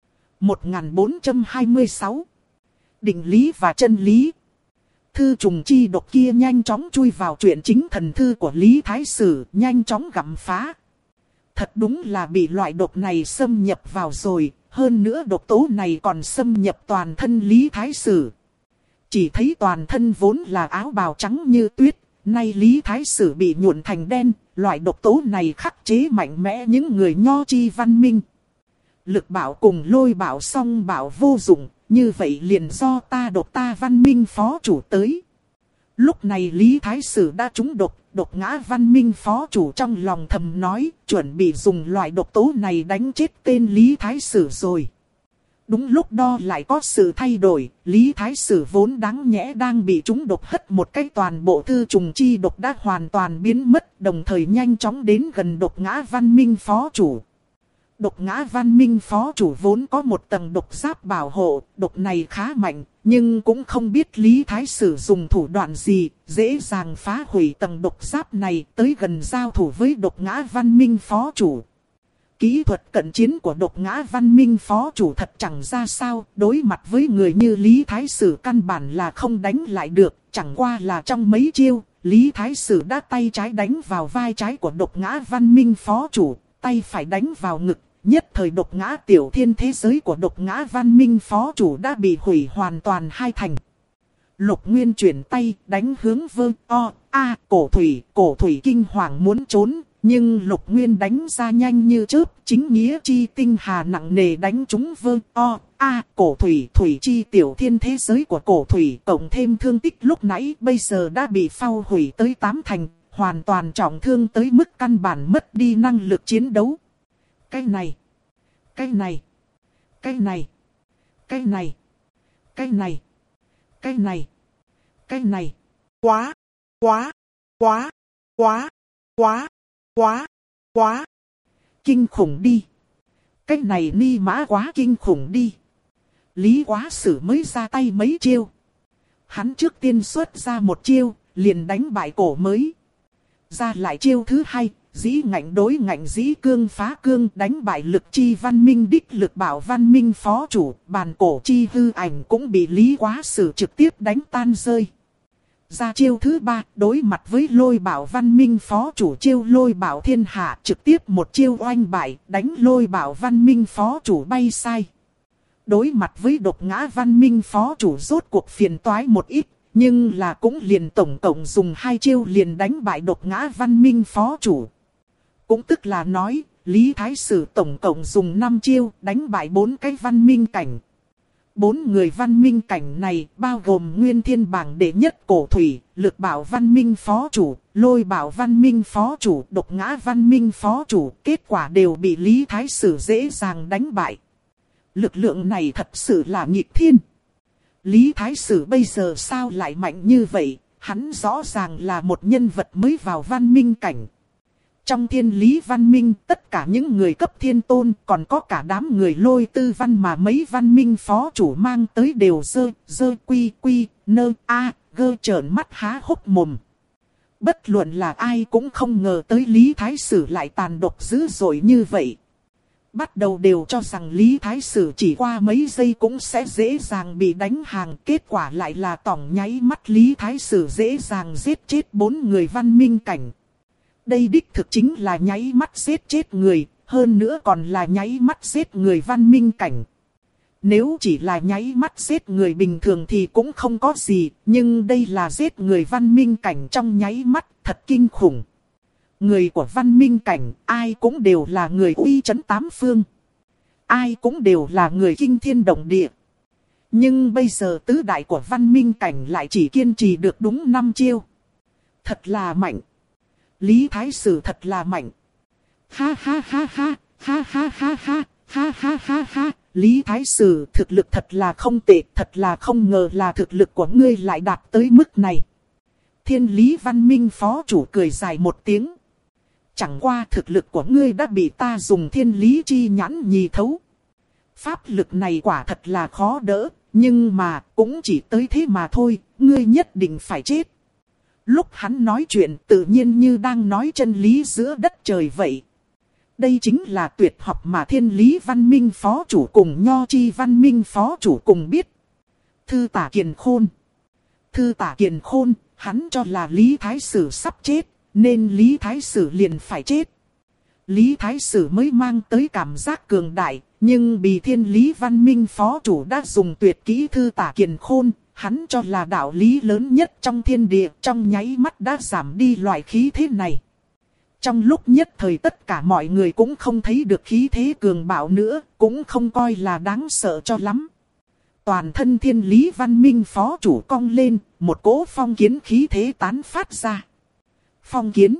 1426 Định lý và chân lý. Thư trùng chi độc kia nhanh chóng chui vào truyện chính thần thư của Lý Thái Sử, nhanh chóng gặm phá. Thật đúng là bị loại độc này xâm nhập vào rồi, hơn nữa độc tố này còn xâm nhập toàn thân Lý Thái Sử. Chỉ thấy toàn thân vốn là áo bào trắng như tuyết, nay Lý Thái Sử bị nhuộn thành đen, loại độc tố này khắc chế mạnh mẽ những người nho chi văn minh. Lực bảo cùng lôi bảo song bảo vô dụng, như vậy liền do ta độc ta văn minh phó chủ tới. Lúc này Lý Thái Sử đã trúng độc, Độc Ngã Văn Minh phó chủ trong lòng thầm nói, chuẩn bị dùng loại độc tố này đánh chết tên Lý Thái Sử rồi. Đúng lúc đó lại có sự thay đổi, Lý Thái Sử vốn đáng nhẽ đang bị trúng độc hất một cách, toàn bộ thư trùng chi độc đã hoàn toàn biến mất, đồng thời nhanh chóng đến gần Độc Ngã Văn Minh phó chủ. Độc Ngã Văn Minh phó chủ vốn có một tầng độc giáp bảo hộ, độc này khá mạnh, nhưng cũng không biết Lý Thái Sử dùng thủ đoạn gì, dễ dàng phá hủy tầng độc giáp này, tới gần giao thủ với Độc Ngã Văn Minh phó chủ. Kỹ thuật cận chiến của Độc Ngã Văn Minh phó chủ thật chẳng ra sao, đối mặt với người như Lý Thái Sử căn bản là không đánh lại được, chẳng qua là trong mấy chiêu, Lý Thái Sử đã tay trái đánh vào vai trái của Độc Ngã Văn Minh phó chủ, tay phải đánh vào ngực, nhất thời Độc Ngã tiểu thiên thế giới của Độc Ngã Văn Minh phó chủ đã bị hủy hoàn toàn hai thành. Lục Nguyên chuyển tay đánh hướng cổ thủy kinh hoàng muốn trốn, nhưng Lục Nguyên đánh ra nhanh như chớp, chính nghĩa chi tinh hà nặng nề đánh trúng cổ thủy chi tiểu thiên thế giới của cổ thủy, cộng thêm thương tích lúc nãy bây giờ đã bị phao hủy tới 8 thành, hoàn toàn trọng thương tới mức căn bản mất đi năng lực chiến đấu. Cái này, cái này, cái này, cái này, cái này, cái này, cái này, quá, quá, quá, quá, quá, quá, quá, kinh khủng đi. Cái này ni mã quá kinh khủng đi. Lý Quá Sử mới ra tay mấy chiêu. Hắn trước tiên xuất ra một chiêu, liền đánh bại cổ mới. Ra lại chiêu thứ hai, dĩ ngạnh đối ngạnh dĩ cương phá cương, đánh bại Lực Chi Văn Minh đích Lực Bảo Văn Minh phó chủ, bàn cổ chi hư ảnh cũng bị Lý Quá Sử trực tiếp đánh tan rơi. Ra chiêu thứ ba, đối mặt với Lôi Bảo Văn Minh phó chủ chiêu Lôi Bảo Thiên Hạ, trực tiếp một chiêu oanh bại, đánh Lôi Bảo Văn Minh phó chủ bay sai. Đối mặt với Độc Ngã Văn Minh phó chủ rốt cuộc phiền toái một ít, nhưng là cũng liền tổng cộng dùng 2 chiêu liền đánh bại Độc Ngã Văn Minh phó chủ. Cũng tức là nói, Lý Thái Sử tổng cộng dùng 5 chiêu đánh bại 4 cái văn minh cảnh. 4 người văn minh cảnh này bao gồm Nguyên Thiên bảng đệ nhất Cổ Thủy, Lực Bảo Văn Minh phó chủ, Lôi Bảo Văn Minh phó chủ, Độc Ngã Văn Minh phó chủ, kết quả đều bị Lý Thái Sử dễ dàng đánh bại. Lực lượng này thật sự là nghịch thiên. Lý Thái Sử bây giờ sao lại mạnh như vậy? Hắn rõ ràng là một nhân vật mới vào văn minh cảnh. Trong thiên lý văn minh, tất cả những người cấp thiên tôn, còn có cả đám người Lôi Tư Văn mà mấy văn minh phó chủ mang tới đều quy nơ gơ trợn mắt há hốc mồm. Bất luận là ai cũng không ngờ tới Lý Thái Sử lại tàn độc dữ dội như vậy. Bắt đầu đều cho rằng Lý Thái Sử chỉ qua mấy giây cũng sẽ dễ dàng bị đánh hàng. Kết quả lại là tỏng nháy mắt Lý Thái Sử dễ dàng giết chết 4 người văn minh cảnh. Đây đích thực chính là nháy mắt giết chết người, hơn nữa còn là nháy mắt giết người văn minh cảnh. Nếu chỉ là nháy mắt giết người bình thường thì cũng không có gì, nhưng đây là giết người văn minh cảnh trong nháy mắt, thật kinh khủng. Người của văn minh cảnh, ai cũng đều là người uy chấn tám phương. Ai cũng đều là người kinh thiên động địa. Nhưng bây giờ tứ đại của văn minh cảnh lại chỉ kiên trì được đúng 5 chiêu. Thật là mạnh. Lý Thái Sử thật là mạnh. Ha ha ha ha, ha ha ha ha, ha ha ha ha. Lý Thái Sử thực lực thật là không tệ, thật là không ngờ là thực lực của ngươi lại đạt tới mức này. Thiên Lý Văn Minh phó chủ cười dài một tiếng. Chẳng qua thực lực của ngươi đã bị ta dùng thiên lý chi nhãn nhì thấu. Pháp lực này quả thật là khó đỡ, nhưng mà cũng chỉ tới thế mà thôi, ngươi nhất định phải chết. Lúc hắn nói chuyện tự nhiên như đang nói chân lý giữa đất trời vậy. Đây chính là tuyệt học mà thiên lý văn minh phó chủ cùng nho chi văn minh phó chủ cùng biết. Thư Tả Kiền Khôn. Thư Tả Kiền Khôn, hắn cho là Lý Thái Sử sắp chết, nên Lý Thái Sử liền phải chết. Lý Thái Sử mới mang tới cảm giác cường đại, nhưng bị thiên lý văn minh phó chủ đã dùng tuyệt kỹ Thư Tả Kiền Khôn. Hắn cho là đạo lý lớn nhất trong thiên địa, trong nháy mắt đã giảm đi loại khí thế này. Trong lúc nhất thời tất cả mọi người cũng không thấy được khí thế cường bạo nữa, cũng không coi là đáng sợ cho lắm. Toàn thân thiên lý văn minh phó chủ cong lên, một cỗ phong kiến khí thế tán phát ra. Phong kiến.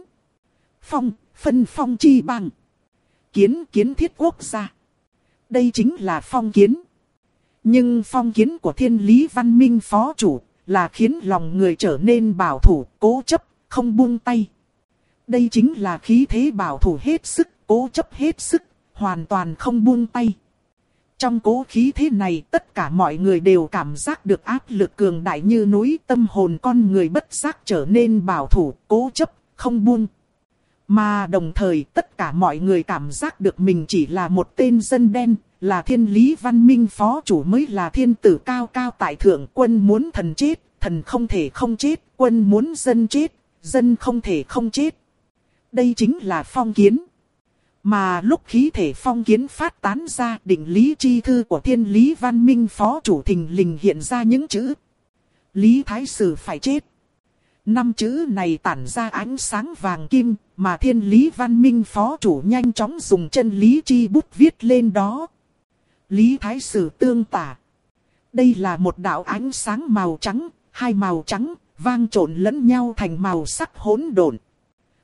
Phân phong chi bằng. Kiến thiết quốc gia. Đây chính là phong kiến. Nhưng phong kiến của thiên lý văn minh phó chủ là khiến lòng người trở nên bảo thủ, cố chấp, không buông tay. Đây chính là khí thế bảo thủ hết sức, cố chấp hết sức, hoàn toàn không buông tay. Trong cố khí thế này tất cả mọi người đều cảm giác được áp lực cường đại như núi, tâm hồn con người bất giác trở nên bảo thủ, cố chấp, không buông. Mà đồng thời tất cả mọi người cảm giác được mình chỉ là một tên dân đen, là thiên lý văn minh phó chủ mới là thiên tử cao cao tại thượng. Quân muốn thần chết, thần không thể không chết, quân muốn dân chết, dân không thể không chết. Đây chính là phong kiến. Mà lúc khí thể phong kiến phát tán ra, định lý chi thư của thiên lý văn minh phó chủ thình lình hiện ra những chữ Lý Thái Sử phải chết. 5 chữ này tản ra ánh sáng vàng kim, mà thiên lý văn minh phó chủ nhanh chóng dùng chân lý chi bút viết lên đó. Lý Thái Sử tương tả. Đây là một đạo ánh sáng màu trắng, hai màu trắng, vang trộn lẫn nhau thành màu sắc hỗn độn.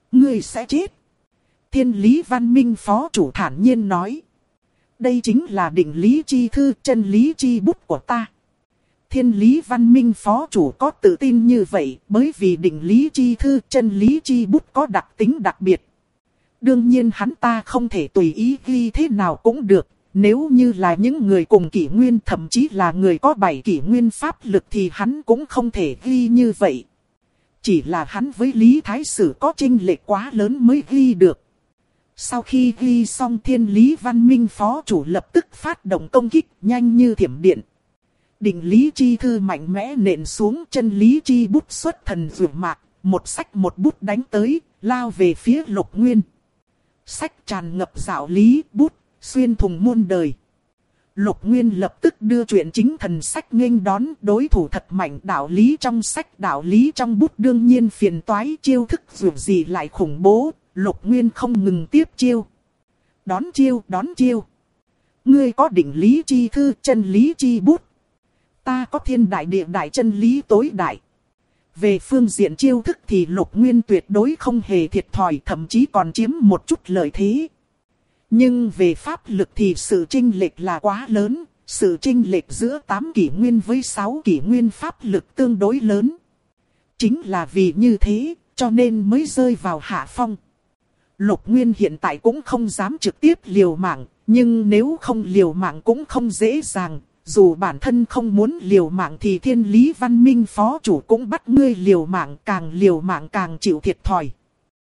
Ngươi sẽ chết. Thiên lý văn minh phó chủ thản nhiên nói. Đây chính là định lý chi thư, chân lý chi bút của ta. Thiên lý văn minh phó chủ có tự tin như vậy, bởi vì định lý chi thư, chân lý chi bút có đặc tính đặc biệt. Đương nhiên hắn ta không thể tùy ý ghi thế nào cũng được. Nếu như là những người cùng kỷ nguyên, thậm chí là người có 7 kỷ nguyên pháp lực thì hắn cũng không thể ghi như vậy. Chỉ là hắn với Lý Thái Sử có chênh lệch quá lớn mới ghi được. Sau khi ghi xong, thiên lý văn minh phó chủ lập tức phát động công kích nhanh như thiểm điện. Định lý chi thư mạnh mẽ nện xuống, chân lý chi bút xuất thần dụ mạc, một sách một bút đánh tới, lao về phía Lục Nguyên. Sách tràn ngập đạo lý, bút xuyên thủng muôn đời. Lục Nguyên lập tức đưa chuyện chính thần sách nghênh đón, đối thủ thật mạnh. Đạo lý trong sách, đạo lý trong bút đương nhiên phiền toái, chiêu thức dù gì lại khủng bố. Lục Nguyên không ngừng tiếp chiêu. Đón chiêu, đón chiêu. Ngươi có định lý chi thư, chân lý chi bút. Ta có thiên đại địa đại, chân lý tối đại. Về phương diện chiêu thức thì Lục Nguyên tuyệt đối không hề thiệt thòi, thậm chí còn chiếm một chút lợi thế. Nhưng về pháp lực thì sự chênh lệch là quá lớn. Sự chênh lệch giữa 8 kỷ nguyên với 6 kỷ nguyên pháp lực tương đối lớn. Chính là vì như thế, cho nên mới rơi vào hạ phong. Lục Nguyên hiện tại cũng không dám trực tiếp liều mạng, nhưng nếu không liều mạng cũng không dễ dàng. Dù bản thân không muốn liều mạng thì thiên lý văn minh phó chủ cũng bắt ngươi liều mạng càng chịu thiệt thòi.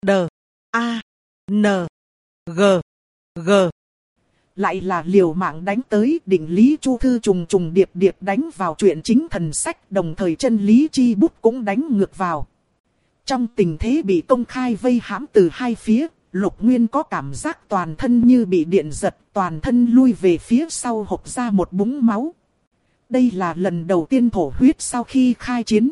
D-A-N-G-G Lại là liều mạng đánh tới, định lý chu thư trùng trùng điệp điệp đánh vào truyện chính thần sách, đồng thời chân lý chi bút cũng đánh ngược vào. Trong tình thế bị công khai vây hãm từ hai phía, Lục Nguyên có cảm giác toàn thân như bị điện giật, toàn thân lui về phía sau hộc ra một búng máu. Đây là lần đầu tiên thổ huyết sau khi khai chiến.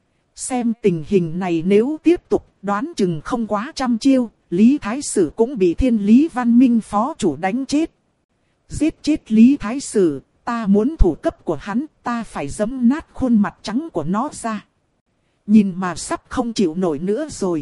Xem tình hình này nếu tiếp tục, đoán chừng không quá trăm chiêu, Lý Thái Sử cũng bị thiên lý văn minh phó chủ đánh chết. Giết chết Lý Thái Sử, ta muốn thủ cấp của hắn, ta phải giẫm nát khuôn mặt trắng của nó ra. Nhìn mà sắp không chịu nổi nữa rồi.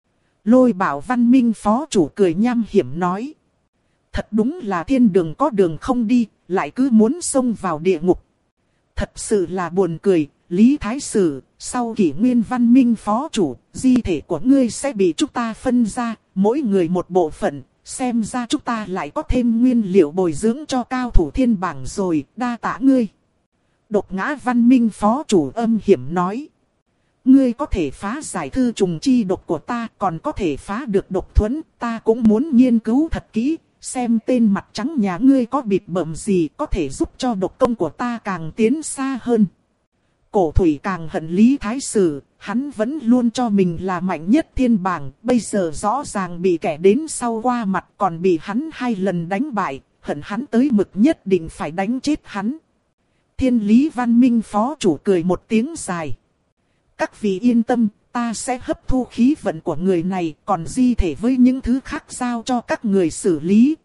Lôi Bảo văn minh phó chủ cười nham hiểm nói. Thật đúng là thiên đường có đường không đi, lại cứ muốn xông vào địa ngục. Thật sự là buồn cười, Lý Thái Sử, sau kỷ nguyên văn minh phó chủ, di thể của ngươi sẽ bị chúng ta phân ra, mỗi người một bộ phận, xem ra chúng ta lại có thêm nguyên liệu bồi dưỡng cho cao thủ thiên bảng rồi, đa tạ ngươi. Độc Ngã văn minh phó chủ âm hiểm nói. Ngươi có thể phá giải thư trùng chi độc của ta, còn có thể phá được độc thuẫn, ta cũng muốn nghiên cứu thật kỹ. Xem tên mặt trắng nhà ngươi có bịt bợm gì có thể giúp cho độc công của ta càng tiến xa hơn. Cổ thủy càng hận Lý Thái Sử, hắn vẫn luôn cho mình là mạnh nhất thiên bảng. Bây giờ rõ ràng bị kẻ đến sau qua mặt, còn bị hắn 2 lần đánh bại, hận hắn tới mực nhất định phải đánh chết hắn. Thiên lý văn minh phó chủ cười một tiếng dài. Các vị yên tâm, ta sẽ hấp thu khí vận của người này, còn di thể với những thứ khác giao cho các người xử lý.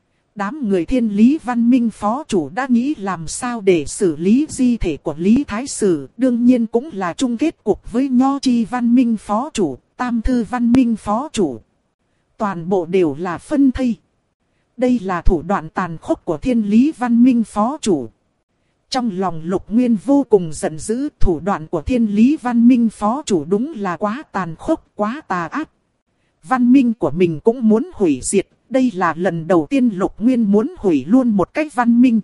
Đám người thiên lý văn minh phó chủ đã nghĩ làm sao để xử lý di thể của Lý Thái Sử, đương nhiên cũng là chung kết cuộc với Nho Chi văn minh phó chủ, Tam Thư văn minh phó chủ. Toàn bộ đều là phân thây. Đây là thủ đoạn tàn khốc của thiên lý văn minh phó chủ. Trong lòng Lục Nguyên vô cùng giận dữ, thủ đoạn của thiên lý văn minh phó chủ đúng là quá tàn khốc, quá tà ác. Văn minh của mình cũng muốn hủy diệt, đây là lần đầu tiên Lục Nguyên muốn hủy luôn một cách văn minh.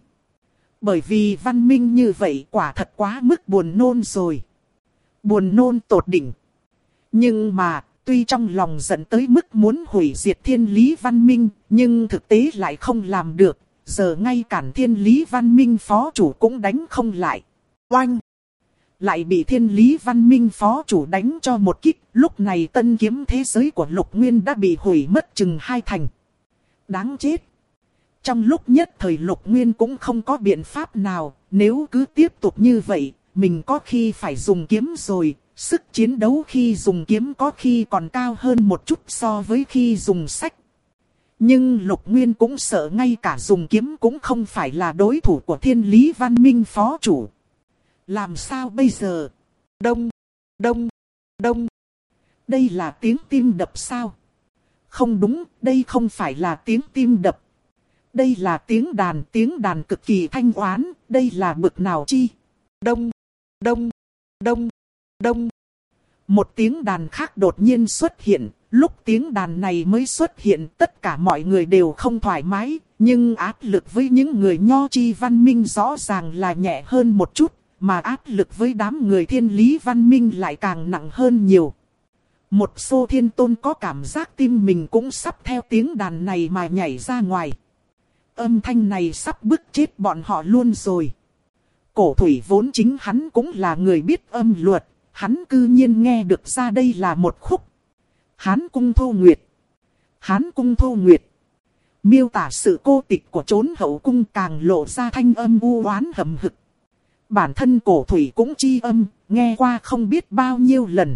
Bởi vì văn minh như vậy quả thật quá mức buồn nôn rồi. Buồn nôn tột đỉnh. Nhưng mà, tuy trong lòng giận tới mức muốn hủy diệt thiên lý văn minh, nhưng thực tế lại không làm được. Giờ ngay cản thiên lý văn minh phó chủ cũng đánh không lại. Oanh! Lại bị thiên lý văn minh phó chủ đánh cho một kích. Lúc này tân kiếm thế giới của Lục Nguyên đã bị hủy mất chừng 2 thành. Đáng chết! Trong lúc nhất thời Lục Nguyên cũng không có biện pháp nào. Nếu cứ tiếp tục như vậy, mình có khi phải dùng kiếm rồi. Sức chiến đấu khi dùng kiếm có khi còn cao hơn một chút so với khi dùng sách. Nhưng Lục Nguyên cũng sợ ngay cả dùng kiếm cũng không phải là đối thủ của thiên lý văn minh phó chủ. Làm sao bây giờ? Đông, đông, đông. Đây là tiếng tim đập sao? Không đúng, đây không phải là tiếng tim đập. Đây là tiếng đàn cực kỳ thanh oán, đây là bực nào chi? Đông, đông, đông, đông. Một tiếng đàn khác đột nhiên xuất hiện, lúc tiếng đàn này mới xuất hiện tất cả mọi người đều không thoải mái, nhưng áp lực với những người nho chi văn minh rõ ràng là nhẹ hơn một chút, mà áp lực với đám người thiên lý văn minh lại càng nặng hơn nhiều. Một số thiên tôn có cảm giác tim mình cũng sắp theo tiếng đàn này mà nhảy ra ngoài. Âm thanh này sắp bức chết bọn họ luôn rồi. Cổ thủy vốn chính hắn cũng là người biết âm luật, hắn cư nhiên nghe được ra đây là một khúc. Hán cung thu nguyệt. Hán cung thu nguyệt. Miêu tả sự cô tịch của chốn hậu cung càng lộ ra thanh âm u oán hầm hực. Bản thân cổ thủy cũng chi âm, nghe qua không biết bao nhiêu lần.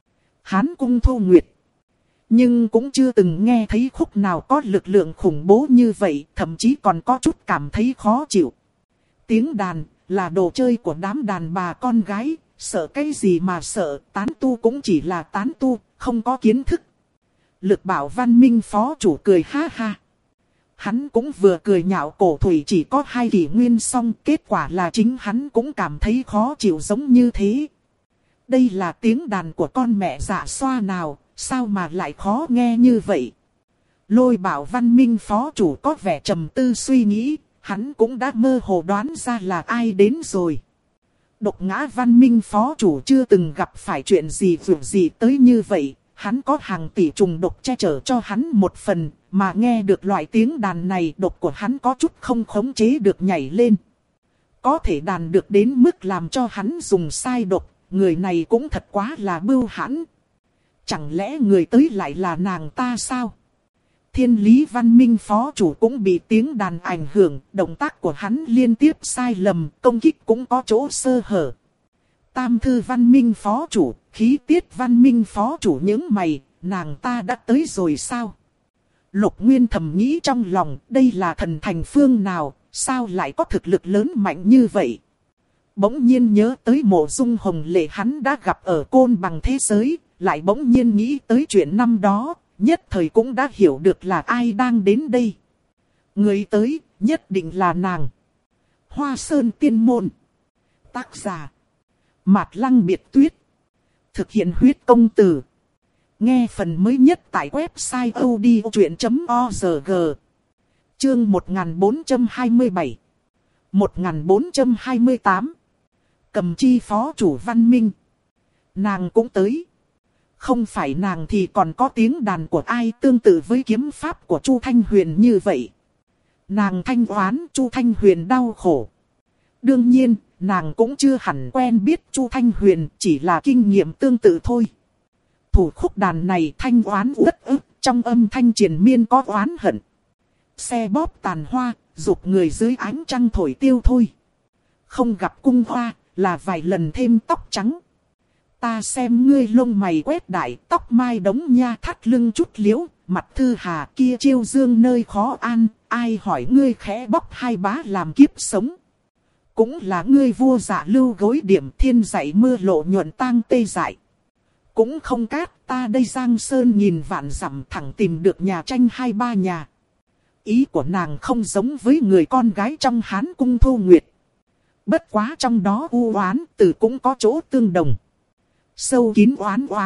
Hán cung thu nguyệt. Nhưng cũng chưa từng nghe thấy khúc nào có lực lượng khủng bố như vậy, thậm chí còn có chút cảm thấy khó chịu. Tiếng đàn là đồ chơi của đám đàn bà con gái, sợ cái gì mà sợ, tán tu cũng chỉ là tán tu, không có kiến thức. Lực Bảo Văn Minh phó chủ cười ha ha. Hắn cũng vừa cười nhạo cổ thủy chỉ có 2 kỷ nguyên xong, kết quả là chính hắn cũng cảm thấy khó chịu giống như thế. Đây là tiếng đàn của con mẹ dạ xoa nào, sao mà lại khó nghe như vậy? Lôi Bảo Văn Minh phó chủ có vẻ trầm tư suy nghĩ, hắn cũng đã mơ hồ đoán ra là ai đến rồi. Độc Ngã Văn Minh phó chủ chưa từng gặp phải chuyện gì vượt gì tới như vậy, hắn có hàng tỷ trùng độc che chở cho hắn một phần, mà nghe được loại tiếng đàn này độc của hắn có chút không khống chế được nhảy lên. Có thể đàn được đến mức làm cho hắn dùng sai độc, người này cũng thật quá là bưu hãn. Chẳng lẽ người tới lại là nàng ta sao? Thiên lý văn minh phó chủ cũng bị tiếng đàn ảnh hưởng, động tác của hắn liên tiếp sai lầm, công kích cũng có chỗ sơ hở. Tam thư văn minh phó chủ, khí tiết văn minh phó chủ những mày, nàng ta đã tới rồi sao? Lục Nguyên thầm nghĩ trong lòng, đây là thần thành phương nào, sao lại có thực lực lớn mạnh như vậy? Bỗng nhiên nhớ tới Mộ Dung Hồng Lệ hắn đã gặp ở Côn Bằng thế giới, lại bỗng nhiên nghĩ tới chuyện năm đó, nhất thời cũng đã hiểu được là ai đang đến đây. Người tới, nhất định là nàng. Hoa Sơn Tiên Môn. Tác giả: Mạt Lăng Biệt Tuyết. Thực hiện huyết công từ. Nghe phần mới nhất tại website odchuyện.org. Chương 1427 1428. Cầm chi phó chủ Văn Minh. Nàng cũng tới. Không phải nàng thì còn có tiếng đàn của ai tương tự với kiếm pháp của Chu Thanh Huyền như vậy. Nàng thanh oán Chu Thanh Huyền đau khổ. Đương nhiên, nàng cũng chưa hẳn quen biết Chu Thanh Huyền, chỉ là kinh nghiệm tương tự thôi. Thủ khúc đàn này thanh oán uất ức, trong âm thanh triền miên có oán hận. Xe bóp tàn hoa, dục người dưới ánh trăng thổi tiêu thôi. Không gặp cung hoa, là vài lần thêm tóc trắng. Ta xem ngươi lông mày quét đại, tóc mai đống nha thắt lưng chút liễu, mặt thư hà kia chiêu dương nơi khó an, ai hỏi ngươi khẽ bóc hai bá làm kiếp sống. Cũng là ngươi vua dạ lưu gối điểm thiên dạy mưa lộ nhuận tang tê dại. Cũng không cát, ta đây giang sơn nhìn vạn dặm thẳng tìm được nhà tranh 2-3 nhà. Ý của nàng không giống với người con gái trong Hán cung Thu Nguyệt. Bất quá trong đó u oán từ cũng có chỗ tương đồng. Sâu kín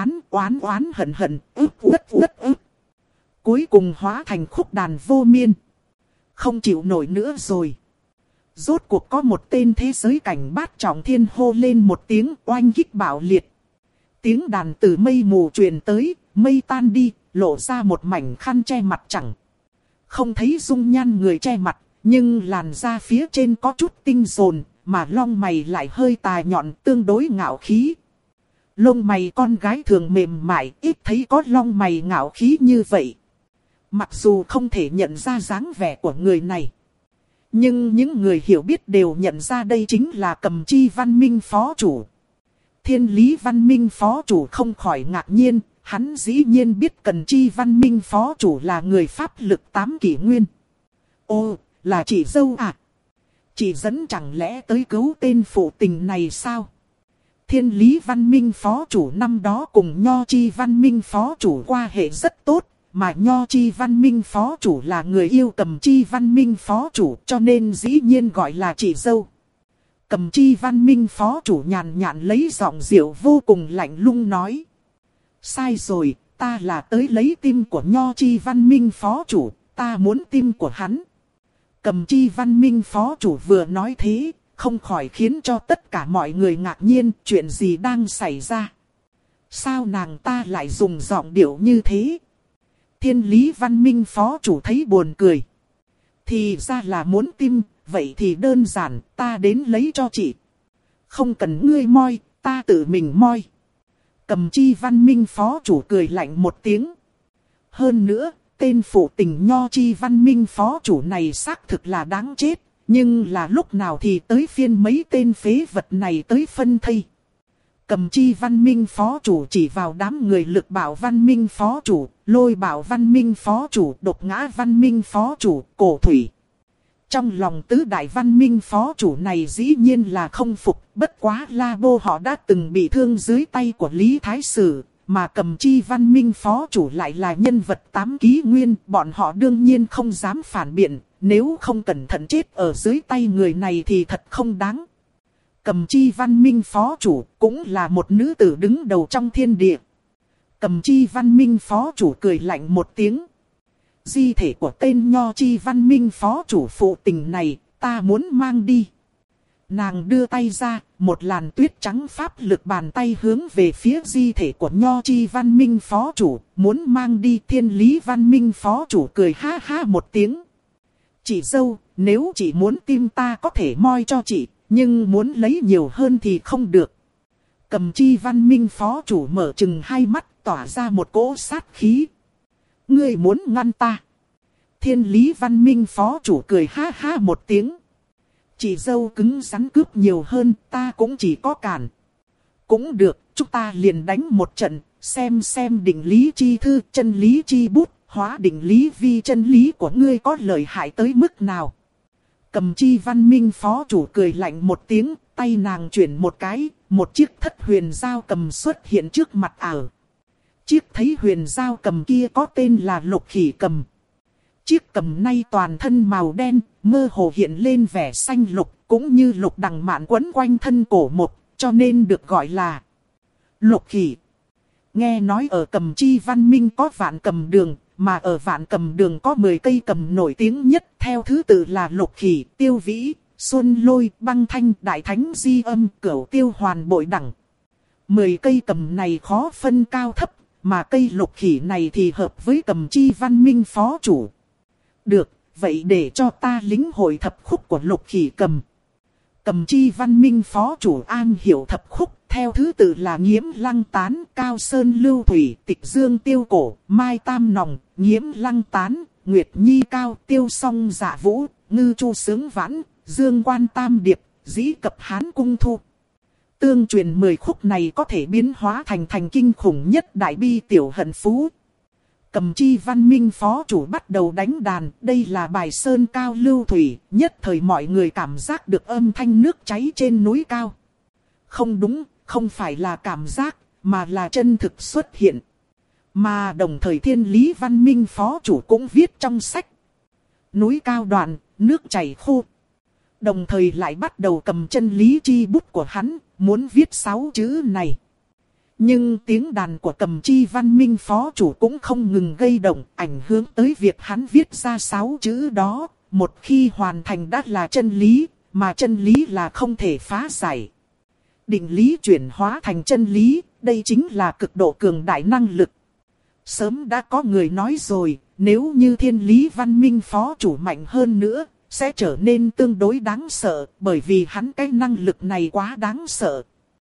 oán hận hận, ức. Cuối cùng hóa thành khúc đàn vô miên. Không chịu nổi nữa rồi. Rốt cuộc có một tên thế giới cảnh bát trọng thiên hô lên một tiếng oanh kích bạo liệt. Tiếng đàn từ mây mù truyền tới, mây tan đi, lộ ra một mảnh khăn che mặt chẳng. Không thấy dung nhan người che mặt, nhưng làn da phía trên có chút tinh dồn, mà lông mày lại hơi tài nhọn tương đối ngạo khí. Lông mày con gái thường mềm mại, ít thấy có lông mày ngạo khí như vậy. Mặc dù không thể nhận ra dáng vẻ của người này, nhưng những người hiểu biết đều nhận ra đây chính là Cầm Chi Văn Minh phó chủ. Thiên lý Văn Minh phó chủ không khỏi ngạc nhiên, hắn dĩ nhiên biết Cầm Chi Văn Minh phó chủ là người pháp lực 8 kỷ nguyên. Ô, là chị dâu à? Chị dẫn chẳng lẽ tới cứu tên phụ tình này sao? Thiên lý Văn Minh phó chủ năm đó cùng Nho Chi Văn Minh phó chủ qua hệ rất tốt, mà Nho Chi Văn Minh phó chủ là người yêu Cầm Chi Văn Minh phó chủ, cho nên dĩ nhiên gọi là chị dâu. Cầm Chi Văn Minh phó chủ nhàn nhạt lấy giọng điệu vô cùng lạnh lùng nói. Sai rồi, ta là tới lấy tim của Nho Chi Văn Minh phó chủ, ta muốn tim của hắn. Cầm Chi Văn Minh phó chủ vừa nói thế, không khỏi khiến cho tất cả mọi người ngạc nhiên, chuyện gì đang xảy ra. Sao nàng ta lại dùng giọng điệu như thế? Thiên Lý Văn Minh phó chủ thấy buồn cười. Thì ra là muốn tim, vậy thì đơn giản, ta đến lấy cho chị. Không cần ngươi moi, ta tự mình moi. Cầm Chi Văn Minh phó chủ cười lạnh một tiếng. Hơn nữa, tên phụ tình Nho Chi Văn Minh phó chủ này xác thực là đáng chết. Nhưng là lúc nào thì tới phiên mấy tên phế vật này tới phân thây. Cầm Chi Văn Minh phó chủ chỉ vào đám người Lực Bảo Văn Minh phó chủ, Lôi Bảo Văn Minh phó chủ, Độc Ngã Văn Minh phó chủ, Cổ Thủy. Trong lòng tứ đại văn minh phó chủ này dĩ nhiên là không phục, bất quá La Bô họ đã từng bị thương dưới tay của Lý Thái Sử, mà Cầm Chi Văn Minh phó chủ lại là nhân vật 8 ký nguyên, bọn họ đương nhiên không dám phản biện, nếu không cẩn thận chết ở dưới tay người này thì thật không đáng. Cầm Chi Văn Minh phó chủ cũng là một nữ tử đứng đầu trong thiên địa. Cầm Chi Văn Minh phó chủ cười lạnh một tiếng. Di thể của tên Nho Chi Văn Minh phó chủ phụ tình này, ta muốn mang đi. Nàng đưa tay ra, một làn tuyết trắng pháp lực bàn tay hướng về phía di thể của Nho Chi Văn Minh phó chủ, muốn mang đi. Thiên Lý Văn Minh phó chủ cười ha ha một tiếng. Chị dâu, nếu chị muốn tim ta có thể moi cho chị, nhưng muốn lấy nhiều hơn thì không được. Cầm Chi Văn Minh phó chủ mở trừng hai mắt, tỏa ra một cỗ sát khí. Ngươi muốn ngăn ta? Thiên Lý Văn Minh phó chủ cười ha ha một tiếng. Chị dâu cứng rắn cướp nhiều hơn, ta cũng chỉ có cản. Cũng được, chúng ta liền đánh một trận, xem định lý chi thư, chân lý chi bút, hóa định lý vi chân lý của ngươi có lợi hại tới mức nào. Cầm Chi Văn Minh phó chủ cười lạnh một tiếng, tay nàng chuyển một cái, một chiếc thất huyền giao cầm xuất hiện trước mặt ảo. Chiếc thấy huyền giao cầm kia có tên là Lục Khỉ cầm. Chiếc cầm này toàn thân màu đen, mơ hồ hiện lên vẻ xanh lục, cũng như lục đằng mạn quấn quanh thân cổ một, cho nên được gọi là Lục Khỉ. Nghe nói ở Cầm Chi Văn Minh có Vạn Cầm Đường, mà ở Vạn Cầm Đường có 10 cây cầm nổi tiếng nhất, theo thứ tự là Lục Khỉ, Tiêu Vĩ, Xuân Lôi, Băng Thanh, Đại Thánh Di Âm, Cửu Tiêu Hoàn Bội Đẳng. 10 cây cầm này khó phân cao thấp, mà cây Lục Khỉ này thì hợp với Cầm Chi Văn Minh phó chủ. Được, vậy để cho ta lĩnh hội thập khúc của Lục Khỉ cầm. Cầm Chi Văn Minh phó chủ an hiểu thập khúc, theo thứ tự là Nghiễm Lăng Tán, Cao Sơn Lưu Thủy, Tịch Dương Tiêu Cổ, Mai Tam Nòng, Nghiễm Lăng Tán, Nguyệt Nhi Cao, Tiêu Song Dạ Vũ, Ngư Chu Sướng Vãn, Dương Quan Tam Điệp, Dĩ Cập Hán Cung Thu. Tương truyền 10 khúc này có thể biến hóa thành kinh khủng nhất đại bi tiểu hận phú. Cầm Chi Văn Minh phó chủ bắt đầu đánh đàn, đây là bài Sơn Cao Lưu Thủy, nhất thời mọi người cảm giác được âm thanh nước cháy trên núi cao. Không đúng, không phải là cảm giác, mà là chân thực xuất hiện. Mà đồng thời Thiên Lý Văn Minh phó chủ cũng viết trong sách. Núi cao đoạn, nước chảy khô. Đồng thời lại bắt đầu cầm chân lý chi bút của hắn, muốn viết 6 chữ này. Nhưng tiếng đàn của Cầm Chi Văn Minh phó chủ cũng không ngừng gây động, ảnh hưởng tới việc hắn viết ra 6 chữ đó. Một khi hoàn thành đã là chân lý, mà chân lý là không thể phá giải. Định lý chuyển hóa thành chân lý, đây chính là cực độ cường đại năng lực. Sớm đã có người nói rồi, nếu như Thiên Lý Văn Minh phó chủ mạnh hơn nữa, sẽ trở nên tương đối đáng sợ, bởi vì hắn cái năng lực này quá đáng sợ.